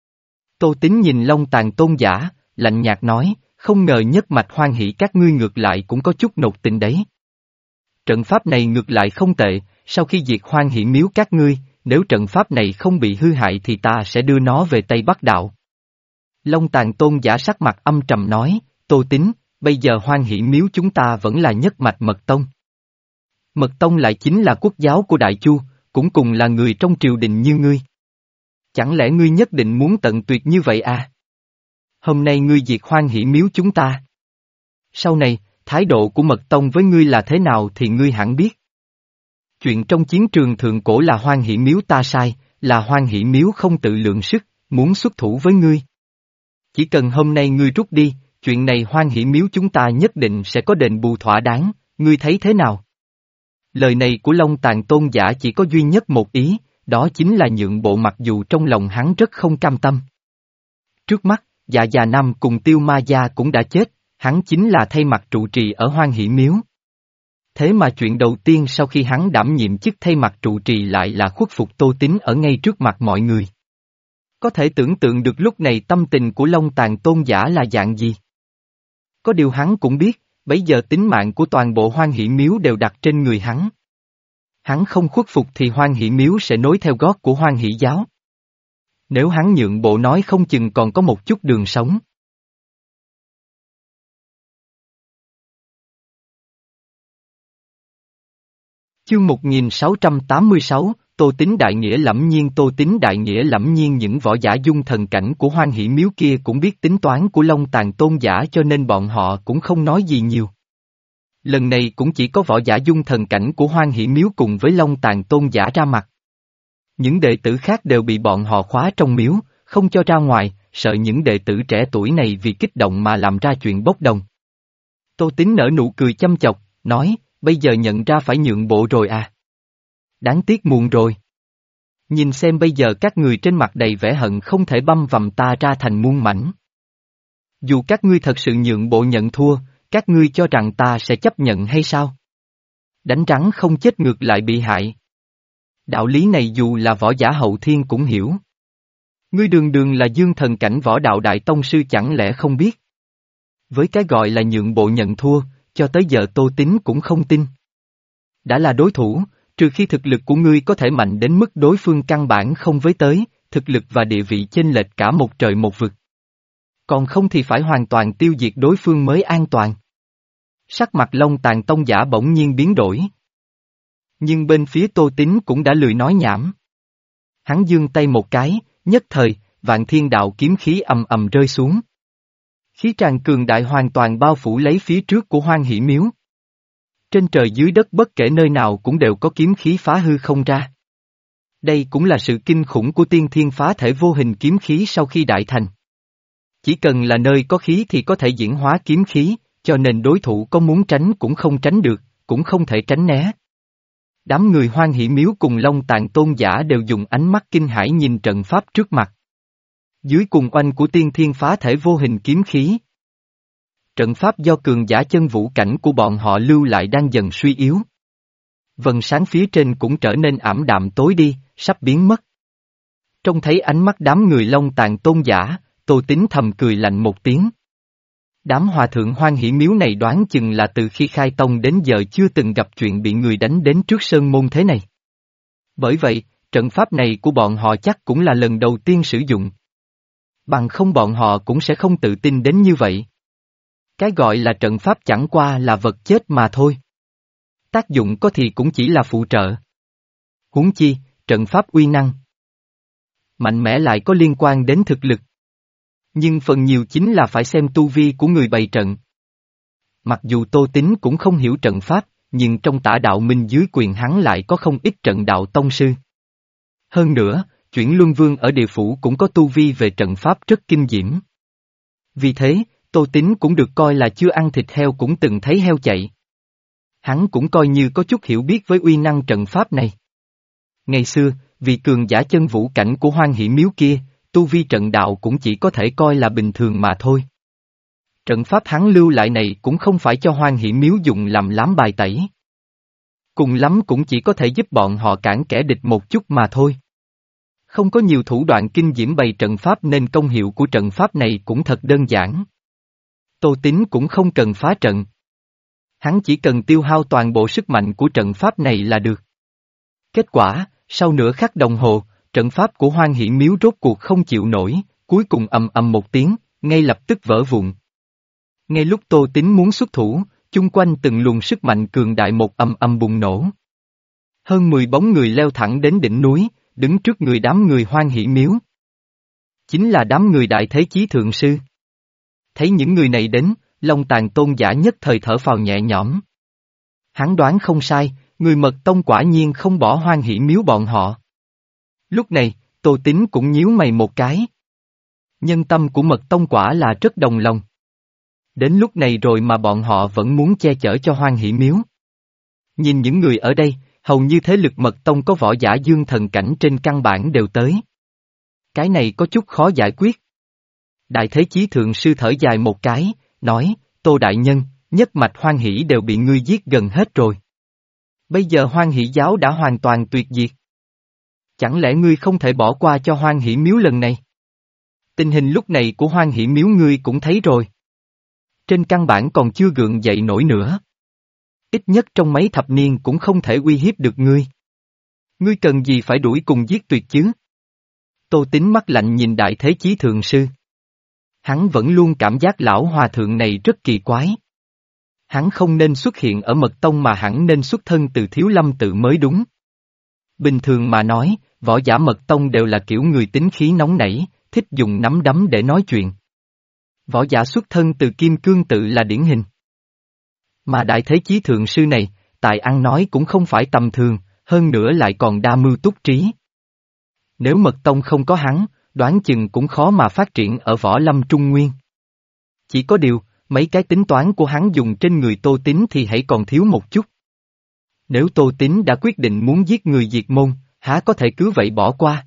Tô Tín nhìn Long Tàn tôn giả, lạnh nhạt nói, không ngờ nhất mạch Hoan Hỷ các ngươi ngược lại cũng có chút nột tình đấy. Trận pháp này ngược lại không tệ, sau khi diệt Hoan Hỷ miếu các ngươi, nếu trận pháp này không bị hư hại thì ta sẽ đưa nó về Tây Bắc Đạo. Long Tàn tôn giả sắc mặt âm trầm nói, Tô Tín, bây giờ Hoan Hỷ miếu chúng ta vẫn là nhất mạch Mật Tông. Mật Tông lại chính là quốc giáo của Đại Chu, cũng cùng là người trong triều đình như ngươi. Chẳng lẽ ngươi nhất định muốn tận tuyệt như vậy à? Hôm nay ngươi diệt Hoan Hỷ miếu chúng ta. Sau này, thái độ của Mật Tông với ngươi là thế nào thì ngươi hẳn biết. Chuyện trong chiến trường thượng cổ là Hoan Hỷ miếu ta sai, là Hoan Hỷ miếu không tự lượng sức, muốn xuất thủ với ngươi. Chỉ cần hôm nay ngươi rút đi, chuyện này Hoan Hỷ miếu chúng ta nhất định sẽ có đền bù thỏa đáng, ngươi thấy thế nào? Lời này của Long Tàn tôn giả chỉ có duy nhất một ý, đó chính là nhượng bộ mặc dù trong lòng hắn rất không cam tâm. Trước mắt, Dạ Già Nam cùng Tiêu Ma Gia cũng đã chết, hắn chính là thay mặt trụ trì ở Hoan Hỷ miếu. Thế mà chuyện đầu tiên sau khi hắn đảm nhiệm chức thay mặt trụ trì lại là khuất phục Tô Tín ở ngay trước mặt mọi người. Có thể tưởng tượng được lúc này tâm tình của Long Tàn tôn giả là dạng gì. Có điều hắn cũng biết, bấy giờ tính mạng của toàn bộ Hoan Hỷ miếu đều đặt trên người hắn. Hắn không khuất phục thì Hoan Hỷ miếu sẽ nối theo gót của Hoan Hỷ giáo. Nếu hắn nhượng bộ nói không chừng còn có một chút đường sống. Chương một nghìn sáu trăm tám mươi sáu, Tô Tín đại nghĩa lẫm nhiên Tô Tín đại nghĩa lẫm nhiên những võ giả dung thần cảnh của Hoan Hỷ miếu kia cũng biết tính toán của Long Tàn tôn giả cho nên bọn họ cũng không nói gì nhiều. Lần này cũng chỉ có võ giả dung thần cảnh của Hoan Hỷ miếu cùng với Long Tàn tôn giả ra mặt. Những đệ tử khác đều bị bọn họ khóa trong miếu, không cho ra ngoài, sợ những đệ tử trẻ tuổi này vì kích động mà làm ra chuyện bốc đồng. Tô Tín nở nụ cười châm chọc, nói, bây giờ nhận ra phải nhượng bộ rồi à? Đáng tiếc muộn rồi. Nhìn xem bây giờ các người trên mặt đầy vẻ hận không thể băm vằm ta ra thành muôn mảnh. Dù các ngươi thật sự nhượng bộ nhận thua, các ngươi cho rằng ta sẽ chấp nhận hay sao? Đánh rắn không chết ngược lại bị hại. Đạo lý này dù là võ giả hậu thiên cũng hiểu. Ngươi đường đường là dương thần cảnh võ đạo đại tông sư chẳng lẽ không biết? Với cái gọi là nhượng bộ nhận thua, cho tới giờ Tô Tín cũng không tin. Đã là đối thủ, trừ khi thực lực của ngươi có thể mạnh đến mức đối phương căn bản không với tới, thực lực và địa vị chênh lệch cả một trời một vực. Còn không thì phải hoàn toàn tiêu diệt đối phương mới an toàn. Sắc mặt Long Tàn tông giả bỗng nhiên biến đổi. Nhưng bên phía Tô Tín cũng đã lười nói nhảm. Hắn giương tay một cái, nhất thời, vạn thiên đạo kiếm khí ầm ầm rơi xuống. Khí tràn cường đại hoàn toàn bao phủ lấy phía trước của Hoang Hỷ Miếu. Trên trời dưới đất bất kể nơi nào cũng đều có kiếm khí phá hư không ra. Đây cũng là sự kinh khủng của tiên thiên phá thể vô hình kiếm khí sau khi đại thành. Chỉ cần là nơi có khí thì có thể diễn hóa kiếm khí, cho nên đối thủ có muốn tránh cũng không tránh được, cũng không thể tránh né. Đám người Hoang Hỷ Miếu cùng Long Tạng Tôn giả đều dùng ánh mắt kinh hãi nhìn trận pháp trước mặt. Dưới cùng oanh của tiên thiên phá thể vô hình kiếm khí. Trận pháp do cường giả chân vũ cảnh của bọn họ lưu lại đang dần suy yếu. Vầng sáng phía trên cũng trở nên ảm đạm tối đi, sắp biến mất. Trông thấy ánh mắt đám người Long Tạng Tôn giả, Tô Tín thầm cười lạnh một tiếng. Đám hòa thượng Hoang Hỷ Miếu này đoán chừng là từ khi khai tông đến giờ chưa từng gặp chuyện bị người đánh đến trước sơn môn thế này. Bởi vậy, trận pháp này của bọn họ chắc cũng là lần đầu tiên sử dụng. Bằng không bọn họ cũng sẽ không tự tin đến như vậy. Cái gọi là trận pháp chẳng qua là vật chết mà thôi. Tác dụng có thì cũng chỉ là phụ trợ. Huống chi, trận pháp uy năng mạnh mẽ lại có liên quan đến thực lực. Nhưng phần nhiều chính là phải xem tu vi của người bày trận. Mặc dù Tô Tín cũng không hiểu trận pháp, nhưng trong Tả Đạo Minh dưới quyền hắn lại có không ít trận đạo tông sư. Hơn nữa, Chuyển Luân Vương ở địa phủ cũng có tu vi về trận pháp rất kinh diễm. Vì thế, Tô Tín cũng được coi là chưa ăn thịt heo cũng từng thấy heo chạy. Hắn cũng coi như có chút hiểu biết với uy năng trận pháp này. Ngày xưa, vì cường giả chân vũ cảnh của Hoang Hỷ Miếu kia, tu vi trận đạo cũng chỉ có thể coi là bình thường mà thôi. Trận pháp hắn lưu lại này cũng không phải cho Hoang Hỷ Miếu dùng làm lám bài tẩy. Cùng lắm cũng chỉ có thể giúp bọn họ cản kẻ địch một chút mà thôi. Không có nhiều thủ đoạn kinh diễm bày trận pháp nên công hiệu của trận pháp này cũng thật đơn giản. Tô Tín cũng không cần phá trận. Hắn chỉ cần tiêu hao toàn bộ sức mạnh của trận pháp này là được. Kết quả, sau nửa khắc đồng hồ, trận pháp của Hoang Hỷ Miếu rốt cuộc không chịu nổi, cuối cùng ầm ầm một tiếng, ngay lập tức vỡ vụn. Ngay lúc Tô Tín muốn xuất thủ, chung quanh từng luồng sức mạnh cường đại một ầm ầm bùng nổ. Hơn mười bóng người leo thẳng đến đỉnh núi, đứng trước người đám người Hoang Hỷ Miếu. Chính là đám người Đại Thế Chí Thượng Sư. Thấy những người này đến, Long Tạng Tôn giả nhất thời thở phào nhẹ nhõm. Hắn đoán không sai, người Mật Tông quả nhiên không bỏ Hoang Hỷ Miếu bọn họ. Lúc này, Tô Tín cũng nhíu mày một cái. Nhân tâm của Mật Tông quả là rất đồng lòng. Đến lúc này rồi mà bọn họ vẫn muốn che chở cho Hoang Hỷ Miếu. Nhìn những người ở đây, hầu như thế lực Mật Tông có võ giả dương thần cảnh trên căn bản đều tới. Cái này có chút khó giải quyết. Đại Thế Chí Thượng Sư thở dài một cái, nói, Tô Đại Nhân, nhất mạch Hoang Hỷ đều bị ngươi giết gần hết rồi. Bây giờ Hoang Hỷ giáo đã hoàn toàn tuyệt diệt. Chẳng lẽ ngươi không thể bỏ qua cho Hoang Hỷ Miếu lần này? Tình hình lúc này của Hoang Hỷ Miếu ngươi cũng thấy rồi. Trên căn bản còn chưa gượng dậy nổi nữa. Ít nhất trong mấy thập niên cũng không thể uy hiếp được ngươi. Ngươi cần gì phải đuổi cùng giết tuyệt chứ? Tô Tín mắt lạnh nhìn Đại Thế Chí Thượng Sư. Hắn vẫn luôn cảm giác lão hòa thượng này rất kỳ quái. Hắn không nên xuất hiện ở Mật Tông mà hẳn nên xuất thân từ Thiếu Lâm Tự mới đúng. Bình thường mà nói, võ giả Mật Tông đều là kiểu người tính khí nóng nảy, thích dùng nắm đấm để nói chuyện. Võ giả xuất thân từ Kim Cương Tự là điển hình. Mà Đại Thế Chí Thượng Sư này, tài ăn nói cũng không phải tầm thường, hơn nữa lại còn đa mưu túc trí. Nếu Mật Tông không có hắn, đoán chừng cũng khó mà phát triển ở Võ Lâm Trung Nguyên. Chỉ có điều, mấy cái tính toán của hắn dùng trên người Tô Tín thì hãy còn thiếu một chút. Nếu Tô Tín đã quyết định muốn giết người diệt môn, há có thể cứ vậy bỏ qua.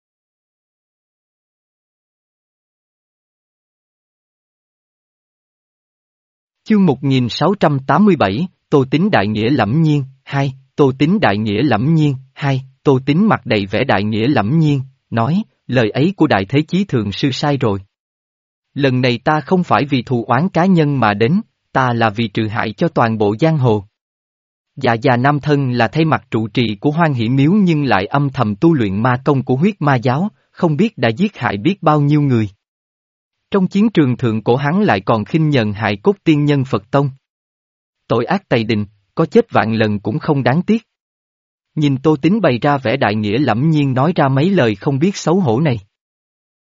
Chương một nghìn sáu trăm tám mươi bảy, Tô Tín Đại Nghĩa Lẫm Nhiên, hai, Tô Tín Đại Nghĩa Lẫm Nhiên, hai, Tô Tín mặt đầy vẻ Đại Nghĩa Lẫm Nhiên, nói, lời ấy của Đại Thế Chí Thượng Sư sai rồi. Lần này ta không phải vì thù oán cá nhân mà đến, ta là vì trừ hại cho toàn bộ giang hồ. Dạ già Nam Thân là thay mặt trụ trì của Hoang Hỷ Miếu nhưng lại âm thầm tu luyện ma công của huyết ma giáo, không biết đã giết hại biết bao nhiêu người. Trong chiến trường thượng cổ hắn lại còn khinh nhờn hại cốt tiên nhân Phật Tông. Tội ác tày đình, có chết vạn lần cũng không đáng tiếc. Nhìn Tô Tín bày ra vẻ đại nghĩa lẫm nhiên nói ra mấy lời không biết xấu hổ này.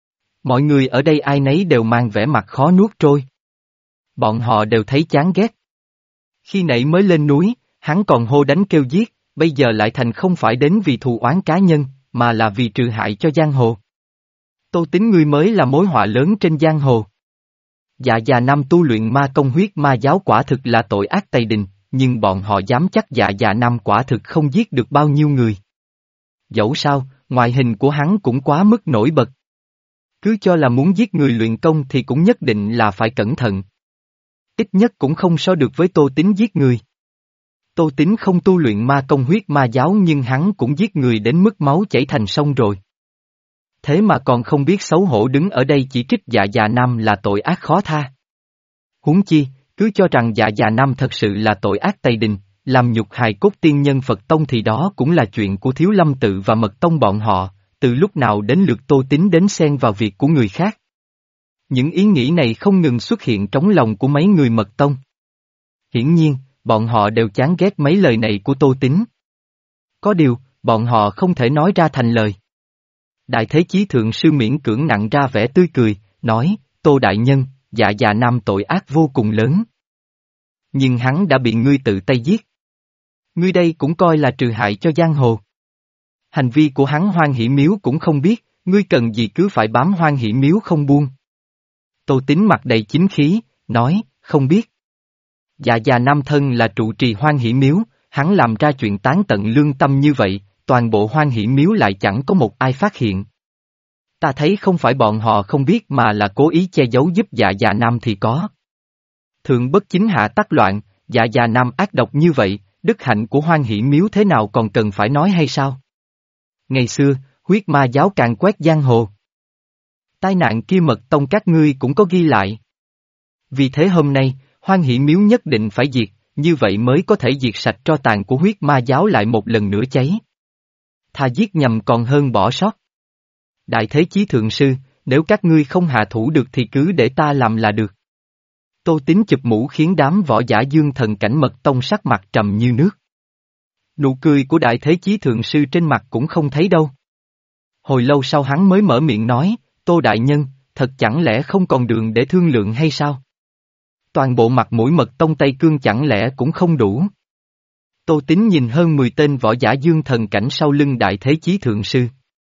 Mọi người ở đây ai nấy đều mang vẻ mặt khó nuốt trôi. Bọn họ đều thấy chán ghét. Khi nãy mới lên núi, hắn còn hô đánh kêu giết, bây giờ lại thành không phải đến vì thù oán cá nhân, mà là vì trừ hại cho giang hồ. Tô Tín ngươi mới là mối họa lớn trên giang hồ. Dạ già năm tu luyện ma công huyết ma giáo quả thực là tội ác tày đình, nhưng bọn họ dám chắc dạ già năm quả thực không giết được bao nhiêu người. Dẫu sao, ngoại hình của hắn cũng quá mức nổi bật. Cứ cho là muốn giết người luyện công thì cũng nhất định là phải cẩn thận. Ít nhất cũng không so được với Tô Tín giết người. Tô Tín không tu luyện ma công huyết ma giáo nhưng hắn cũng giết người đến mức máu chảy thành sông rồi. Thế mà còn không biết xấu hổ đứng ở đây chỉ trích dạ già nam là tội ác khó tha. Huống chi, cứ cho rằng dạ già nam thật sự là tội ác tày đình, làm nhục hài cốt tiên nhân Phật Tông thì đó cũng là chuyện của Thiếu Lâm Tự và Mật Tông bọn họ, từ lúc nào đến lượt Tô Tín đến xen vào việc của người khác. Những ý nghĩ này không ngừng xuất hiện trong lòng của mấy người Mật Tông. Hiển nhiên, bọn họ đều chán ghét mấy lời này của Tô Tín. Có điều, bọn họ không thể nói ra thành lời. Đại Thế Chí Thượng Sư miễn cưỡng nặng ra vẻ tươi cười, nói, Tô Đại Nhân, dạ già nam tội ác vô cùng lớn. Nhưng hắn đã bị ngươi tự tay giết. Ngươi đây cũng coi là trừ hại cho giang hồ. Hành vi của hắn Hoan Hỷ Miếu cũng không biết, ngươi cần gì cứ phải bám Hoan Hỷ Miếu không buông. Tô Tín mặt đầy chính khí, nói, không biết. Dạ già nam thân là trụ trì Hoan Hỷ Miếu, hắn làm ra chuyện tán tận lương tâm như vậy, toàn bộ Hoan Hỷ Miếu lại chẳng có một ai phát hiện. Ta thấy không phải bọn họ không biết mà là cố ý che giấu giúp dạ già nam thì có. Thượng bất chính hạ tắc loạn, dạ già nam ác độc như vậy, đức hạnh của Hoan Hỷ Miếu thế nào còn cần phải nói hay sao? Ngày xưa, huyết ma giáo càn quét giang hồ. Tai nạn kia Mật Tông các ngươi cũng có ghi lại. Vì thế hôm nay, Hoan Hỷ Miếu nhất định phải diệt, như vậy mới có thể diệt sạch tro tàn của huyết ma giáo lại một lần nữa cháy. Thà giết nhầm còn hơn bỏ sót. Đại Thế Chí Thượng Sư, nếu các ngươi không hạ thủ được thì cứ để ta làm là được. Tô Tín chụp mũ khiến đám võ giả Dương Thần Cảnh Mật Tông sắc mặt trầm như nước. Nụ cười của Đại Thế Chí Thượng Sư trên mặt cũng không thấy đâu. Hồi lâu sau hắn mới mở miệng nói, Tô Đại Nhân, thật chẳng lẽ không còn đường để thương lượng hay sao? Toàn bộ mặt mũi Mật Tông Tây Cương chẳng lẽ cũng không đủ? Tô Tín nhìn hơn mười tên võ giả Dương Thần Cảnh sau lưng Đại Thế Chí Thượng Sư.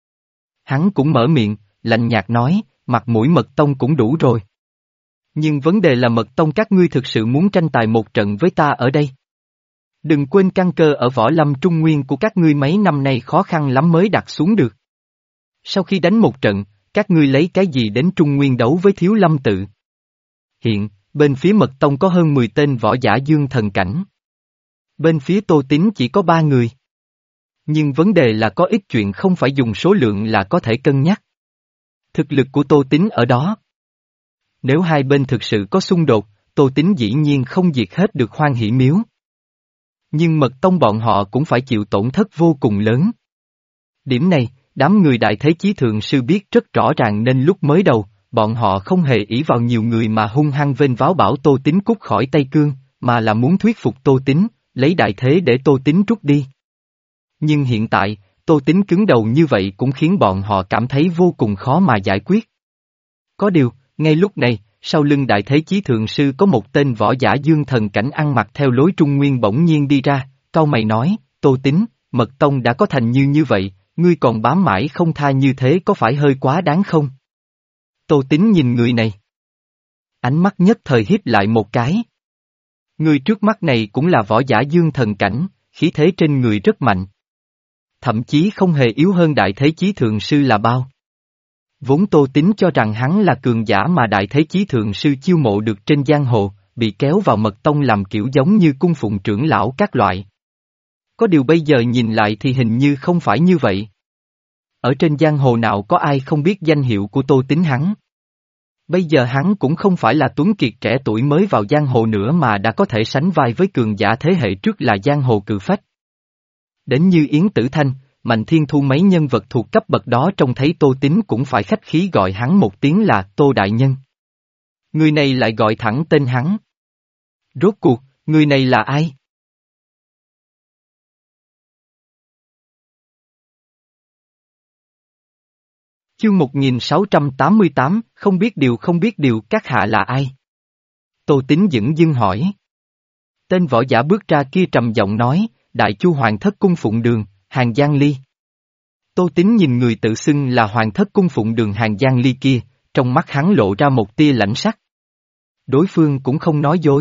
Hắn cũng mở miệng, lạnh nhạt nói, mặt mũi Mật Tông cũng đủ rồi. Nhưng vấn đề là Mật Tông các ngươi thực sự muốn tranh tài một trận với ta ở đây. Đừng quên căn cơ ở võ lâm trung nguyên của các ngươi mấy năm nay khó khăn lắm mới đặt xuống được. Sau khi đánh một trận, các ngươi lấy cái gì đến trung nguyên đấu với Thiếu Lâm Tự? Hiện, bên phía Mật Tông có hơn mười tên võ giả Dương Thần Cảnh. Bên phía Tô Tín chỉ có ba người. Nhưng vấn đề là có ít chuyện không phải dùng số lượng là có thể cân nhắc. Thực lực của Tô Tín ở đó. Nếu hai bên thực sự có xung đột, Tô Tín dĩ nhiên không diệt hết được Hoan Hỷ Miếu. Nhưng Mật Tông bọn họ cũng phải chịu tổn thất vô cùng lớn. Điểm này, đám người Đại Thế Chí Thượng Sư biết rất rõ ràng nên lúc mới đầu, bọn họ không hề ỷ vào nhiều người mà hung hăng vênh váo bảo Tô Tín cút khỏi Tây Cương, mà là muốn thuyết phục Tô Tín, lấy đại thế để Tô Tín rút đi. Nhưng hiện tại, Tô Tín cứng đầu như vậy cũng khiến bọn họ cảm thấy vô cùng khó mà giải quyết. Có điều, ngay lúc này, sau lưng Đại Thế Chí Thượng Sư có một tên võ giả Dương Thần Cảnh ăn mặc theo lối Trung Nguyên bỗng nhiên đi ra, cau mày nói, Tô Tín, Mật Tông đã có thành như như vậy, ngươi còn bám mãi không tha như thế có phải hơi quá đáng không? Tô Tín nhìn người này. Ánh mắt nhất thời híp lại một cái. Người trước mắt này cũng là võ giả Dương Thần Cảnh, khí thế trên người rất mạnh. Thậm chí không hề yếu hơn Đại Thế Chí Thượng Sư là bao. Vốn Tô Tín cho rằng hắn là cường giả mà Đại Thế Chí Thượng Sư chiêu mộ được trên giang hồ, bị kéo vào Mật Tông làm kiểu giống như cung phụng trưởng lão các loại. Có điều bây giờ nhìn lại thì hình như không phải như vậy. Ở trên giang hồ nào có ai không biết danh hiệu của Tô Tín hắn. Bây giờ hắn cũng không phải là tuấn kiệt trẻ tuổi mới vào giang hồ nữa mà đã có thể sánh vai với cường giả thế hệ trước là giang hồ cự phách. Đến như Yến Tử Thanh, Mạnh Thiên Thu mấy nhân vật thuộc cấp bậc đó trông thấy Tô Tín cũng phải khách khí gọi hắn một tiếng là Tô Đại Nhân. Người này lại gọi thẳng tên hắn. Rốt cuộc, người này là ai? Chương một nghìn sáu trăm tám mươi tám, không biết điều không biết điều các hạ là ai? Tô Tín dửng dưng hỏi. Tên võ giả bước ra kia trầm giọng nói, Đại Chu Hoàng thất cung phụng đường, Hàng Giang Ly. Tô Tín nhìn người tự xưng là Hoàng thất cung phụng đường Hàng Giang Ly kia, trong mắt hắn lộ ra một tia lãnh sắc. Đối phương cũng không nói dối.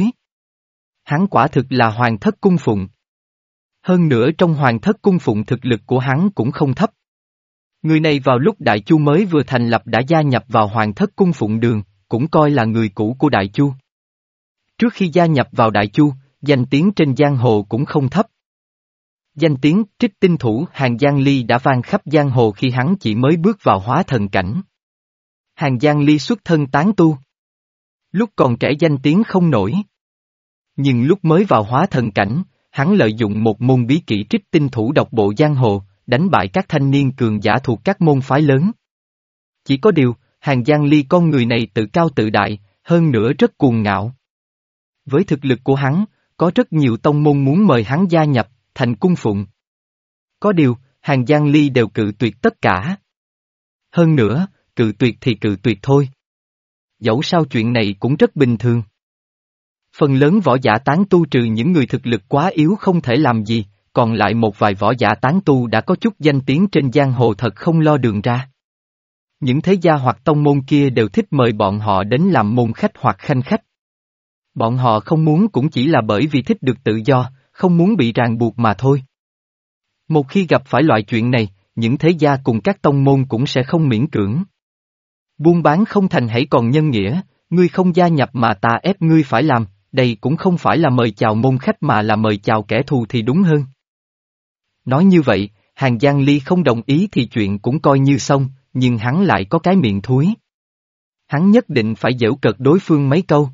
Hắn quả thực là Hoàng thất cung phụng. Hơn nữa trong Hoàng thất cung phụng thực lực của hắn cũng không thấp. Người này vào lúc Đại Chu mới vừa thành lập đã gia nhập vào Hoàng thất cung phụng đường, cũng coi là người cũ của Đại Chu. Trước khi gia nhập vào Đại Chu, danh tiếng trên giang hồ cũng không thấp. Danh tiếng trích tinh thủ Hàng Giang Ly đã vang khắp giang hồ khi hắn chỉ mới bước vào hóa thần cảnh. Hàng Giang Ly xuất thân tán tu. Lúc còn trẻ danh tiếng không nổi. Nhưng lúc mới vào hóa thần cảnh, hắn lợi dụng một môn bí kỹ trích tinh thủ độc bộ giang hồ, đánh bại các thanh niên cường giả thuộc các môn phái lớn. Chỉ có điều, Hàng Giang Ly con người này tự cao tự đại, hơn nữa rất cuồng ngạo. Với thực lực của hắn, có rất nhiều tông môn muốn mời hắn gia nhập, thành cung phụng. Có điều, Hàng Giang Ly đều cự tuyệt tất cả. Hơn nữa, cự tuyệt thì cự tuyệt thôi. Dẫu sao chuyện này cũng rất bình thường. Phần lớn võ giả tán tu trừ những người thực lực quá yếu không thể làm gì, còn lại một vài võ giả tán tu đã có chút danh tiếng trên giang hồ thật không lo đường ra. Những thế gia hoặc tông môn kia đều thích mời bọn họ đến làm môn khách hoặc khanh khách. Bọn họ không muốn cũng chỉ là bởi vì thích được tự do, không muốn bị ràng buộc mà thôi. Một khi gặp phải loại chuyện này, những thế gia cùng các tông môn cũng sẽ không miễn cưỡng. Buôn bán không thành hãy còn nhân nghĩa, ngươi không gia nhập mà ta ép ngươi phải làm, đây cũng không phải là mời chào môn khách mà là mời chào kẻ thù thì đúng hơn. Nói như vậy, Hàng Giang Ly không đồng ý thì chuyện cũng coi như xong, nhưng hắn lại có cái miệng thúi. Hắn nhất định phải giễu cợt đối phương mấy câu.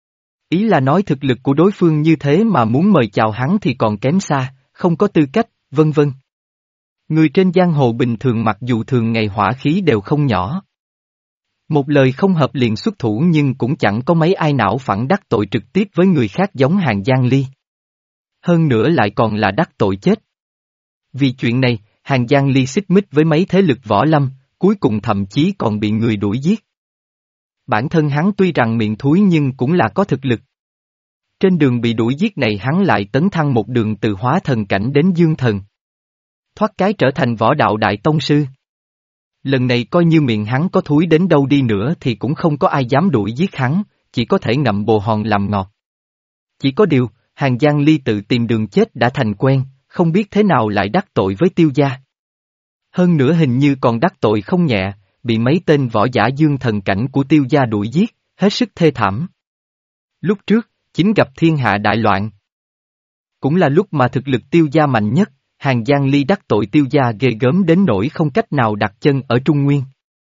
Ý là nói thực lực của đối phương như thế mà muốn mời chào hắn thì còn kém xa, không có tư cách, vân vân. Người trên giang hồ bình thường mặc dù thường ngày hỏa khí đều không nhỏ. Một lời không hợp liền xuất thủ nhưng cũng chẳng có mấy ai não phản đắc tội trực tiếp với người khác giống Hàng Giang Ly. Hơn nữa lại còn là đắc tội chết. Vì chuyện này, Hàng Giang Ly xích mích với mấy thế lực võ lâm, cuối cùng thậm chí còn bị người đuổi giết. Bản thân hắn tuy rằng miệng thúi nhưng cũng là có thực lực. Trên đường bị đuổi giết này hắn lại tấn thăng một đường từ hóa thần cảnh đến dương thần. Thoát cái trở thành võ đạo đại tông sư. Lần này coi như miệng hắn có thúi đến đâu đi nữa thì cũng không có ai dám đuổi giết hắn, chỉ có thể ngậm bồ hòn làm ngọt. Chỉ có điều, Hàng Giang Ly tự tìm đường chết đã thành quen, không biết thế nào lại đắc tội với Tiêu gia. Hơn nữa hình như còn đắc tội không nhẹ, bị mấy tên võ giả dương thần cảnh của Tiêu gia đuổi giết, hết sức thê thảm. Lúc trước, chính gặp thiên hạ đại loạn. Cũng là lúc mà thực lực Tiêu gia mạnh nhất, Hàng Giang Ly đắc tội Tiêu gia ghê gớm đến nỗi không cách nào đặt chân ở Trung Nguyên.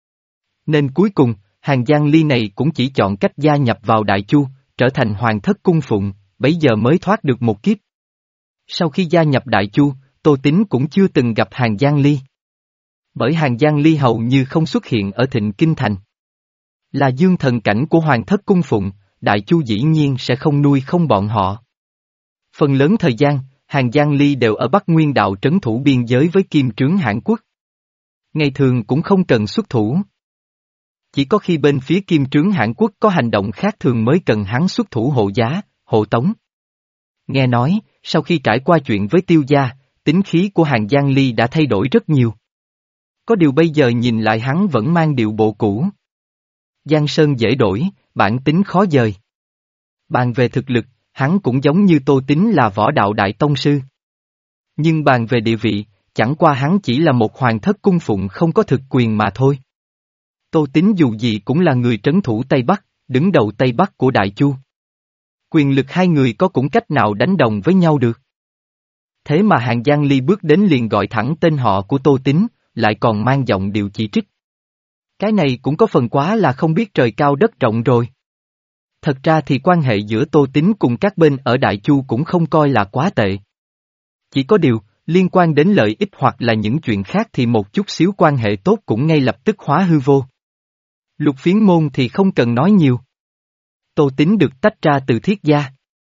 Nên cuối cùng, Hàng Giang Ly này cũng chỉ chọn cách gia nhập vào Đại Chu, trở thành hoàng thất cung phụng, bấy giờ mới thoát được một kiếp. Sau khi gia nhập Đại Chu, Tô Tín cũng chưa từng gặp Hàng Giang Ly. Bởi Hàng Giang Ly hầu như không xuất hiện ở Thịnh Kinh Thành. Là dương thần cảnh của hoàng thất cung phụng, Đại Chu dĩ nhiên sẽ không nuôi không bọn họ. Phần lớn thời gian, Hàng Giang Ly đều ở Bắc Nguyên Đạo trấn thủ biên giới với Kim Trướng Hãn Quốc. Ngày thường cũng không cần xuất thủ. Chỉ có khi bên phía Kim Trướng Hãn Quốc có hành động khác thường mới cần hắn xuất thủ hộ giá, hộ tống. Nghe nói, sau khi trải qua chuyện với Tiêu gia, tính khí của Hàng Giang Ly đã thay đổi rất nhiều. Có điều bây giờ nhìn lại hắn vẫn mang điệu bộ cũ. Giang sơn dễ đổi, bản tính khó dời. Bàn về thực lực, hắn cũng giống như Tô Tín là võ đạo đại tông sư. Nhưng bàn về địa vị, chẳng qua hắn chỉ là một hoàng thất cung phụng không có thực quyền mà thôi. Tô Tín dù gì cũng là người trấn thủ Tây Bắc, đứng đầu Tây Bắc của Đại Chu. Quyền lực hai người có cũng cách nào đánh đồng với nhau được. Thế mà Hàng Giang Ly bước đến liền gọi thẳng tên họ của Tô Tín, lại còn mang giọng điệu chỉ trích. Cái này cũng có phần quá là không biết trời cao đất rộng rồi. Thật ra thì quan hệ giữa Tô Tín cùng các bên ở Đại Chu cũng không coi là quá tệ. Chỉ có điều, liên quan đến lợi ích hoặc là những chuyện khác thì một chút xíu quan hệ tốt cũng ngay lập tức hóa hư vô. Lục Phiến môn thì không cần nói nhiều. Tô Tín được tách ra từ Thiết gia.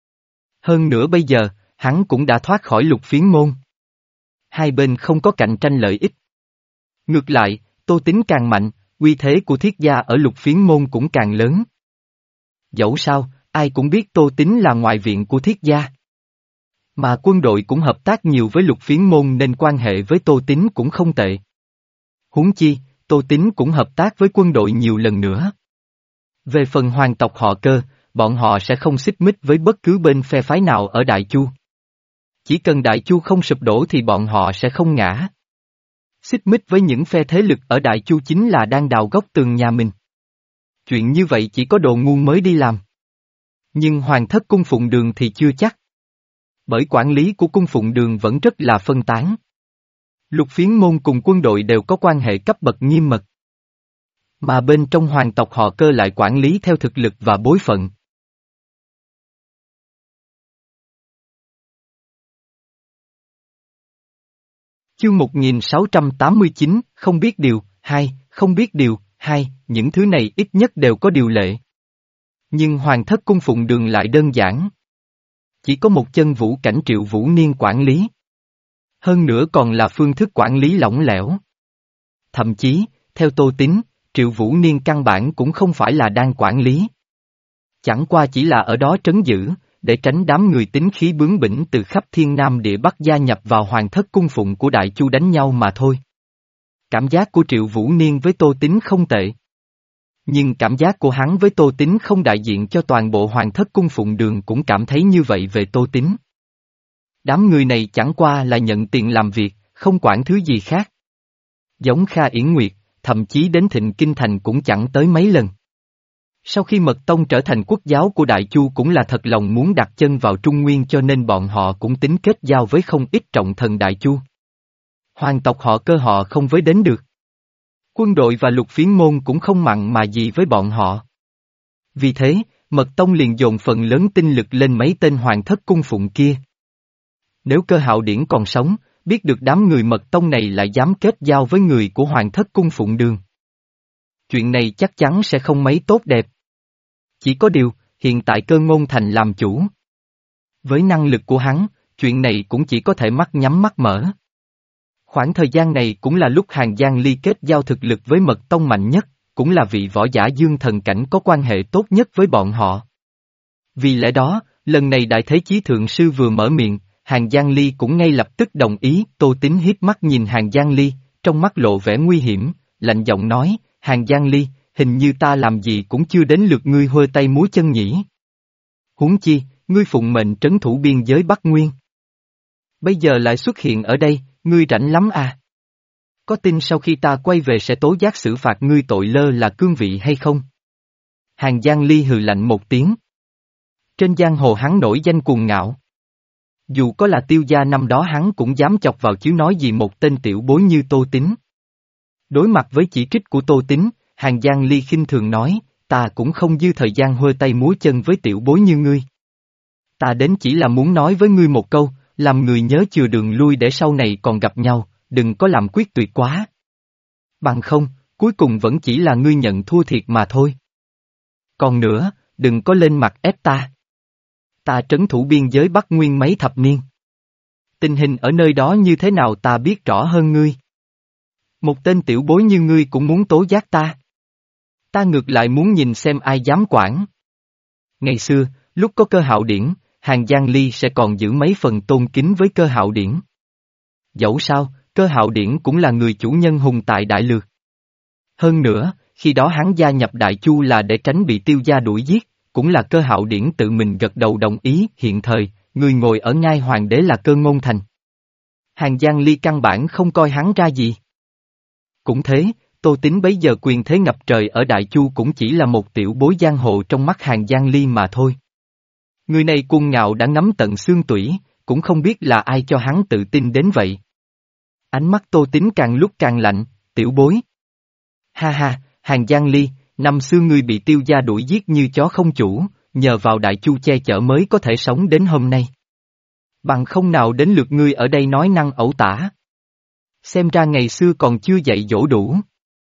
Hơn nữa bây giờ, hắn cũng đã thoát khỏi Lục Phiến môn. Hai bên không có cạnh tranh lợi ích. Ngược lại, Tô Tín càng mạnh, uy thế của Thiết gia ở Lục Phiến môn cũng càng lớn. Dẫu sao, ai cũng biết Tô Tín là ngoại viện của Thiết gia. Mà quân đội cũng hợp tác nhiều với Lục Phiến môn nên quan hệ với Tô Tín cũng không tệ. Huống chi, Tô Tín cũng hợp tác với quân đội nhiều lần nữa. Về phần hoàng tộc họ Cơ, bọn họ sẽ không xích mích với bất cứ bên phe phái nào ở Đại Chu. Chỉ cần Đại Chu không sụp đổ thì bọn họ sẽ không ngã. Xích mích với những phe thế lực ở Đại Chu chính là đang đào góc tường nhà mình. Chuyện như vậy chỉ có đồ ngu mới đi làm. Nhưng hoàng thất cung phụng đường thì chưa chắc. Bởi quản lý của cung phụng đường vẫn rất là phân tán. Lục Phiến môn cùng quân đội đều có quan hệ cấp bậc nghiêm mật. Mà bên trong hoàng tộc họ Cơ lại quản lý theo thực lực và bối phận. Chương một nghìn sáu trăm tám mươi chín, không biết điều, hai, không biết điều, hai, những thứ này ít nhất đều có điều lệ. Nhưng hoàng thất cung phụng đường lại đơn giản. Chỉ có một chân vũ cảnh Triệu Vũ Niên quản lý. Hơn nữa còn là phương thức quản lý lỏng lẻo. Thậm chí, theo Tô Tín, Triệu Vũ Niên căn bản cũng không phải là đang quản lý. Chẳng qua chỉ là ở đó trấn giữ, để tránh đám người tính khí bướng bỉnh từ khắp thiên nam địa bắc gia nhập vào hoàng thất cung phụng của Đại Chu đánh nhau mà thôi. Cảm giác của Triệu Vũ Niên với Tô Tín không tệ. Nhưng cảm giác của hắn với Tô Tín không đại diện cho toàn bộ hoàng thất cung phụng đường cũng cảm thấy như vậy về Tô Tín. Đám người này chẳng qua là nhận tiền làm việc, không quản thứ gì khác. Giống Kha Yển Nguyệt, thậm chí đến Thịnh Kinh Thành cũng chẳng tới mấy lần. Sau khi Mật Tông trở thành quốc giáo của Đại Chu cũng là thật lòng muốn đặt chân vào Trung Nguyên cho nên bọn họ cũng tính kết giao với không ít trọng thần Đại Chu. Hoàng tộc họ Cơ họ không với đến được. Quân đội và Lục Phiến môn cũng không mặn mà gì với bọn họ. Vì thế, Mật Tông liền dồn phần lớn tinh lực lên mấy tên hoàng thất cung phụng kia. Nếu Cơ Hạo Điển còn sống, biết được đám người Mật Tông này lại dám kết giao với người của hoàng thất cung phụng đường. Chuyện này chắc chắn sẽ không mấy tốt đẹp. Chỉ có điều, hiện tại Cơ Ngôn Thành làm chủ. Với năng lực của hắn, chuyện này cũng chỉ có thể mắt nhắm mắt mở. Khoảng thời gian này cũng là lúc Hàn Giang Ly kết giao thực lực với Mật Tông mạnh nhất, cũng là vị võ giả dương thần cảnh có quan hệ tốt nhất với bọn họ. Vì lẽ đó, lần này Đại Thế Chí Thượng Sư vừa mở miệng, Hàn Giang Ly cũng ngay lập tức đồng ý. Tô Tín hiếp mắt nhìn Hàn Giang Ly, trong mắt lộ vẻ nguy hiểm, lạnh giọng nói, Hàn Giang Ly, hình như ta làm gì cũng chưa đến lượt ngươi huơ tay múa chân nhỉ. Huống chi, ngươi phụng mệnh trấn thủ biên giới Bắc Nguyên. Bây giờ lại xuất hiện ở đây, ngươi rảnh lắm à? Có tin sau khi ta quay về sẽ tố giác xử phạt ngươi tội lơ là cương vị hay không? Hàn Giang Ly hừ lạnh một tiếng. Trên giang hồ hắn nổi danh cuồng ngạo. Dù có là Tiêu gia năm đó hắn cũng dám chọc vào chiếu nói gì một tên tiểu bối như Tô Tín. Đối mặt với chỉ trích của Tô Tín, Hàn Giang Ly khinh thường nói, ta cũng không dư thời gian huơ tay múa chân với tiểu bối như ngươi. Ta đến chỉ là muốn nói với ngươi một câu, làm người nhớ chừa đường lui để sau này còn gặp nhau, đừng có làm quyết tuyệt quá. Bằng không, cuối cùng vẫn chỉ là ngươi nhận thua thiệt mà thôi. Còn nữa, đừng có lên mặt ép ta. Ta trấn thủ biên giới Bắc Nguyên mấy thập niên. Tình hình ở nơi đó như thế nào ta biết rõ hơn ngươi. Một tên tiểu bối như ngươi cũng muốn tố giác ta. Ta ngược lại muốn nhìn xem ai dám quản. Ngày xưa, lúc có Cơ Hạo Điển, Hàn Giang Ly sẽ còn giữ mấy phần tôn kính với Cơ Hạo Điển. Dẫu sao, Cơ Hạo Điển cũng là người chủ nhân hùng tại Đại Lược. Hơn nữa, khi đó hắn gia nhập Đại Chu là để tránh bị Tiêu gia đuổi giết, cũng là Cơ Hạo Điển tự mình gật đầu đồng ý. Hiện thời, người ngồi ở ngai hoàng đế là Cơ Ngôn Thành. Hàn Giang Ly căn bản không coi hắn ra gì. Cũng thế, Tô Tín bấy giờ quyền thế ngập trời ở Đại Chu cũng chỉ là một tiểu bối giang hồ trong mắt Hàn Giang Ly mà thôi. Người này cuồng ngạo đã ngấm tận xương tủy, cũng không biết là ai cho hắn tự tin đến vậy. Ánh mắt Tô Tín càng lúc càng lạnh, tiểu bối. Ha ha, Hàn Giang Ly, năm xưa ngươi bị Tiêu gia đuổi giết như chó không chủ, nhờ vào Đại Chu che chở mới có thể sống đến hôm nay. Bằng không nào đến lượt ngươi ở đây nói năng ẩu tả. Xem ra ngày xưa còn chưa dạy dỗ đủ.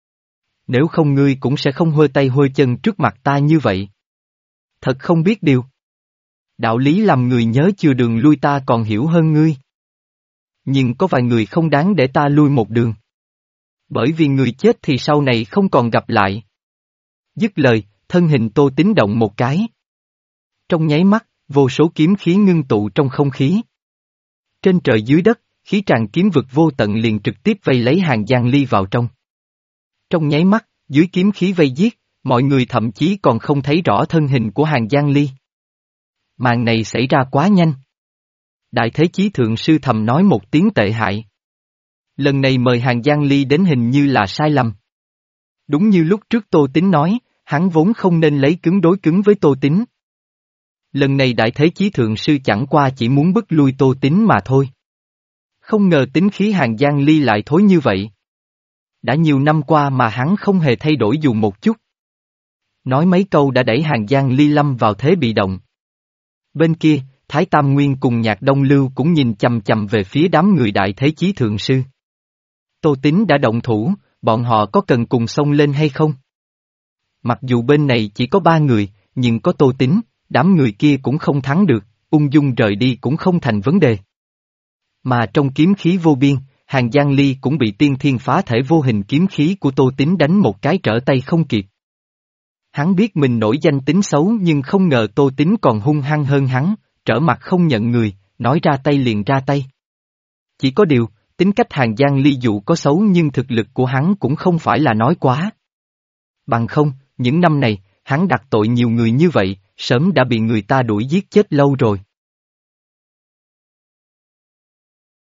Nếu không ngươi cũng sẽ không huơ tay huơ chân trước mặt ta như vậy. Thật không biết điều. Đạo lý làm người nhớ chừa đường lui ta còn hiểu hơn ngươi. Nhưng có vài người không đáng để ta lui một đường. Bởi vì người chết thì sau này không còn gặp lại. Dứt lời, thân hình Tô Tín động một cái. Trong nháy mắt, vô số kiếm khí ngưng tụ trong không khí. Trên trời dưới đất, khí tràn kiếm vực vô tận liền trực tiếp vây lấy Hàng Giang Ly vào trong. Trong nháy mắt, dưới kiếm khí vây giết, mọi người thậm chí còn không thấy rõ thân hình của Hàng Giang Ly. Màn này xảy ra quá nhanh. Đại Thế Chí Thượng Sư thầm nói một tiếng tệ hại. Lần này mời Hàng Giang Ly đến hình như là sai lầm. Đúng như lúc trước Tô Tín nói, hắn vốn không nên lấy cứng đối cứng với Tô Tín. Lần này Đại Thế Chí Thượng Sư chẳng qua chỉ muốn bức lui Tô Tín mà thôi. Không ngờ tính khí Hàng Giang Ly lại thối như vậy. Đã nhiều năm qua mà hắn không hề thay đổi dù một chút. Nói mấy câu đã đẩy Hàng Giang Ly lâm vào thế bị động. Bên kia, Thái Tam Nguyên cùng Nhạc Đông Lưu cũng nhìn chằm chằm về phía đám người Đại Thế Chí Thượng Sư. Tô Tín đã động thủ, bọn họ có cần cùng xông lên hay không? Mặc dù bên này chỉ có ba người, nhưng có Tô Tín, đám người kia cũng không thắng được, ung dung rời đi cũng không thành vấn đề. Mà trong kiếm khí vô biên, Hàng Giang Ly cũng bị tiên thiên phá thể vô hình kiếm khí của Tô Tín đánh một cái trở tay không kịp. Hắn biết mình nổi danh tính xấu nhưng không ngờ Tô Tín còn hung hăng hơn hắn, trở mặt không nhận người, nói ra tay liền ra tay. Chỉ có điều, tính cách Hàng Giang Ly dù có xấu nhưng thực lực của hắn cũng không phải là nói quá. Bằng không, những năm này, hắn đặt tội nhiều người như vậy, sớm đã bị người ta đuổi giết chết lâu rồi.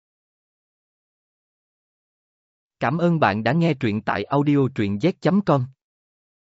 Cảm ơn bạn đã nghe truyện tại audio truyện z chấm com.